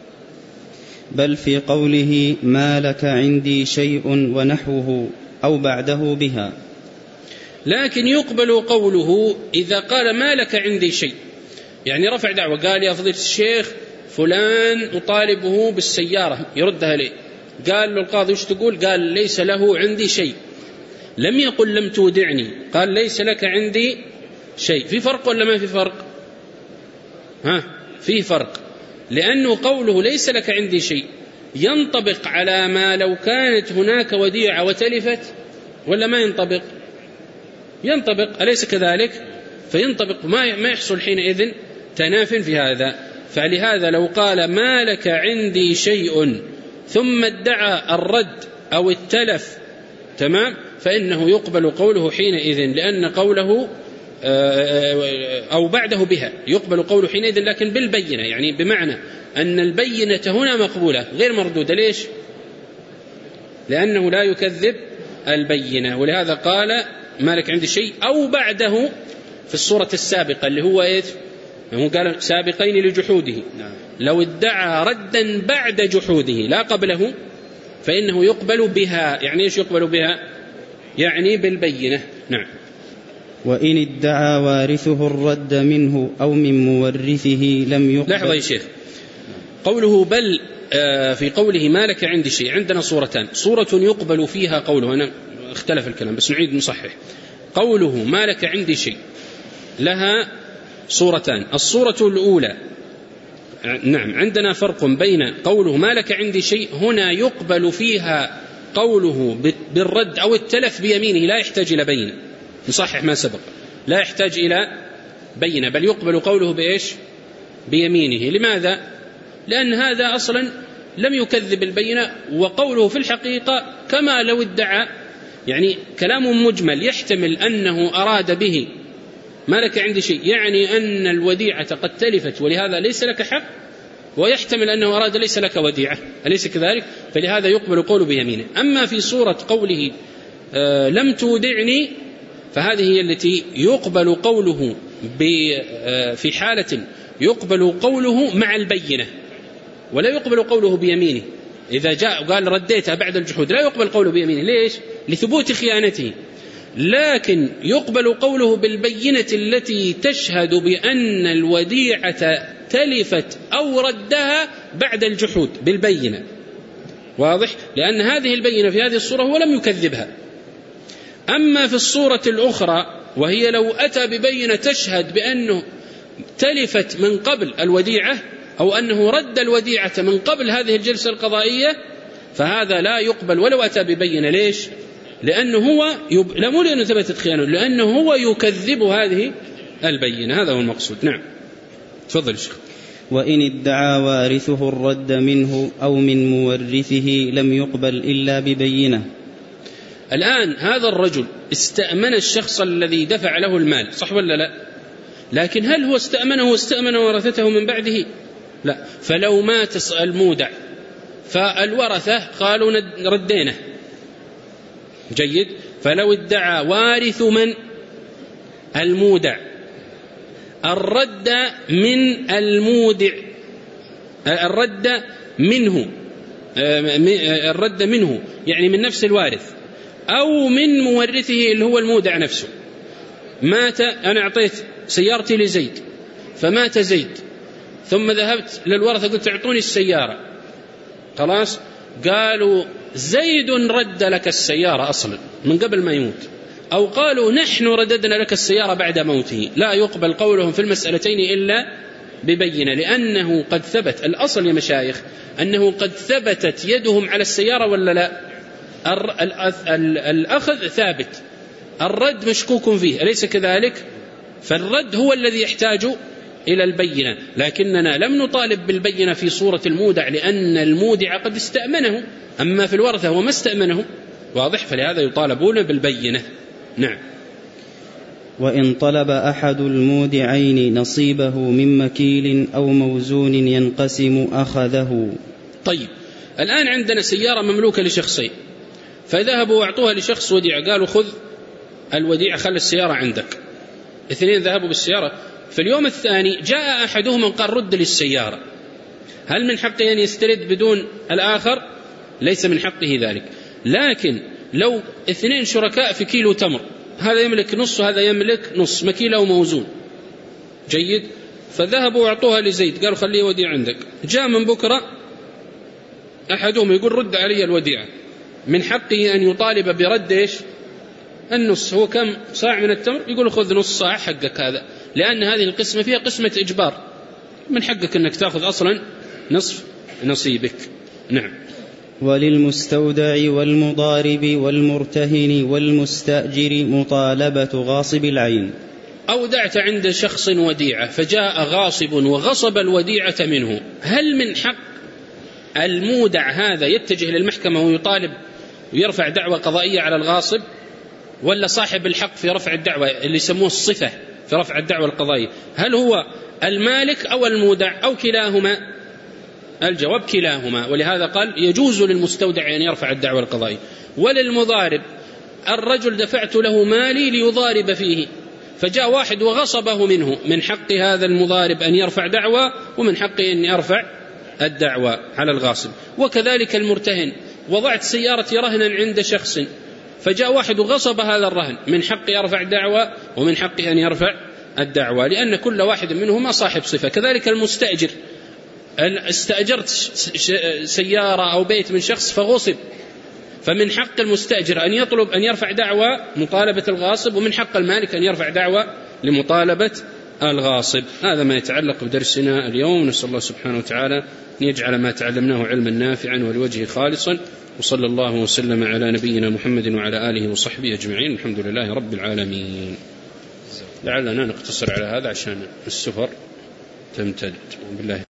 بل في قوله ما لك عندي شيء ونحوه أو بعده بها. لكن يقبل قوله إذا قال ما لك عندي شيء، يعني رفع دعوة، قال يا فضيلة الشيخ فلان أطالبه بالسيارة يردها لي، قال له القاضي وش تقول؟ قال ليس له عندي شيء. لم يقل لم تودعني، قال ليس لك عندي شيء. في فرق ولا ما في فرق؟ في فرق، لأنه قوله ليس لك عندي شيء ينطبق على ما لو كانت هناك وديعة وتلفت ولا ما ينطبق؟ ينطبق، أليس كذلك؟ فينطبق، ما يحصل حينئذ تناف في هذا. فلهذا لو قال ما لك عندي شيء ثم ادعى الرد أو التلف، تمام، فإنه يقبل قوله حينئذ، لأن قوله أو بعده بها يقبل قوله حينئذ، لكن بالبينة، يعني بمعنى أن البينة هنا مقبولة غير مردودة. ليش؟ لأنه لا يكذب البينة. ولهذا قال ما لك عندي شيء أو بعده في الصورة السابقة اللي هو إيه؟ هو قال سابقين لجحوده. لو ادعى ردا بعد جحوده لا قبله فإنه يقبل بها. يعني إيش يقبل بها؟ يعني بالبينة. نعم. وإن ادعى وارثه الرد منه أو من مورثه لم يقبل. لحظة يا شيخ، قوله بل في قوله ما لك عندي شيء، عندنا صورتان، صورة يقبل فيها قوله، أنا اختلف الكلام بس نعيد نصحح. قوله ما لك عندي شيء لها صورتان. الصورة الأولى، نعم، عندنا فرق بين قوله ما لك عندي شيء، هنا يقبل فيها قوله بالرد أو التلف بيمينه، لا يحتاج إلى بينة، نصحح ما سبق، لا يحتاج إلى بينة، بل يقبل قوله بإيش؟ بيمينه. لماذا؟ لأن هذا أصلا لم يكذب البينة، وقوله في الحقيقة كما لو ادعى، يعني كلام مجمل يحتمل أنه أراد به ما لك عندي شيء، يعني أن الوديعة قد تلفت ولهذا ليس لك حق، ويحتمل أنه أراد ليس لك وديعة، أليس كذلك؟ فلهذا يقبل قوله بيمينه. أما في صورة قوله لم تودعني فهذه هي التي يقبل قوله في حالة يقبل قوله مع البينة، ولا يقبل قوله بيمينه. إذا جاء وقال رديتها بعد الجحود لا يقبل قوله بيمينه. ليش؟ لثبوت خيانته. لكن يقبل قوله بالبينة التي تشهد بأن الوديعة تلفت أو ردها بعد الجحود بالبينة. واضح؟ لأن هذه البينة في هذه الصورة هو لم يكذبها. أما في الصورة الأخرى وهي لو أتى ببينة تشهد بأنه تلفت من قبل الوديعة أو أنه رد الوديعة من قبل هذه الجلسة القضائية فهذا لا يقبل ولو أتى ببينة. ليش؟ لأنه هو لا مو لأنه ثبتت خيانة، لأنه هو يكذب هذه البينة. هذا هو المقصود. نعم تفضل شيخ. وإن ادعى وارثه الرد منه أو من مورثه لم يقبل إلا ببينة. الآن هذا الرجل استأمن الشخص الذي دفع له المال، صح ولا لا؟ لكن هل هو استأمنه واستأمن ورثته من بعده؟ لا. فلو مات المودع فالورثة قالوا ردينه، جيد. فلو ادعى وارث من المودع الرد من المودع الرد منه يعني من نفس الوارث أو من مورثه اللي هو المودع نفسه. مات، أنا أعطيت سيارتي لزيد فمات زيد، ثم ذهبت للورثة قلت اعطوني السيارة، خلاص قالوا زيد رد لك السيارة أصلا من قبل ما يموت، أو قالوا نحن رددنا لك السيارة بعد موته. لا يقبل قولهم في المسألتين إلا ببينة، لأنه قد ثبت. الأصل يا مشايخ أنه قد ثبتت يدهم على السيارة ولا لا؟ الأخذ ثابت، الرد مشكوك فيه، أليس كذلك؟ فالرد هو الذي يحتاج إلى البينة، لكننا لم نطالب بالبينة في صورة المودع لأن المودع قد استأمنه، أما في الورثة هو ما استأمنه. واضح؟ فلهذا يطالبون بالبينة. نعم. وإن طلب أحد المودعين نصيبه من مكيل أو موزون ينقسم أخذه. طيب الآن عندنا سيارة مملوكة لشخصين، فذهبوا واعطوها لشخص وديعة، قالوا خذ الوديعة خلي السيارة عندك. اثنين ذهبوا بالسيارة، في اليوم الثاني جاء أحدهم قال رد للسيارة، هل من حقه أن يسترد بدون الآخر؟ ليس من حقه ذلك. لكن لو اثنين شركاء في كيلو تمر، هذا يملك نص وهذا يملك نص، مكيل أو موزون، جيد، فذهبوا واعطوها لزيد قالوا خليه وديعة عندك. جاء من بكرة أحدهم يقول رد علي الوديعة، من حقه أن يطالب برد إيش؟ النص. هو كم صاع من التمر؟ يقول خذ نص صاع حقك هذا، لأن هذه القسمة فيها قسمة إجبار، من حقك أنك تأخذ أصلا نصف نصيبك. نعم. وللمستودع والمضارب والمرتهن والمستأجر مطالبة غاصب العين. أودعت عند شخص وديعة فجاء غاصب وغصب الوديعة منه، هل من حق المودع هذا يتجه للمحكمة ويطالب ويرفع دعوى قضائية على الغاصب، ولا صاحب الحق في رفع الدعوى اللي يسموه الصفة في رفع الدعوى القضائية؟ هل هو المالك أو المودع أو كلاهما؟ الجواب كلاهما، ولهذا قال يجوز للمستودع أن يرفع الدعوى القضائية. وللمضارب، الرجل دفعت له مالي ليضارب فيه فجاء واحد وغصبه منه، من حق هذا المضارب أن يرفع دعوى ومن حقه أن يرفع الدعوى على الغاصب. وكذلك المرتهن، وضعت سيارتي رهنا عند شخص فجاء واحد وغصب هذا الرهن، من حقه يرفع دعوى ومن حقه أن يرفع الدعوى، لأن كل واحد منهما صاحب صفة. كذلك المستأجر، استأجرت سيارة أو بيت من شخص فغصب، فمن حق المستأجر أن يطلب أن يرفع دعوى مطالبة الغاصب، ومن حق المالك أن يرفع دعوى لمطالبة الغاصب. هذا ما يتعلق بدرسنا اليوم. نسأل الله سبحانه وتعالى أن يجعل ما تعلمناه علما نافعا ولوجهه خالصا، وصلى الله وسلم على نبينا محمد وعلى آله وصحبه أجمعين. الحمد لله رب العالمين. لعلنا نقتصر على هذا عشان السفر تمتد. بالله.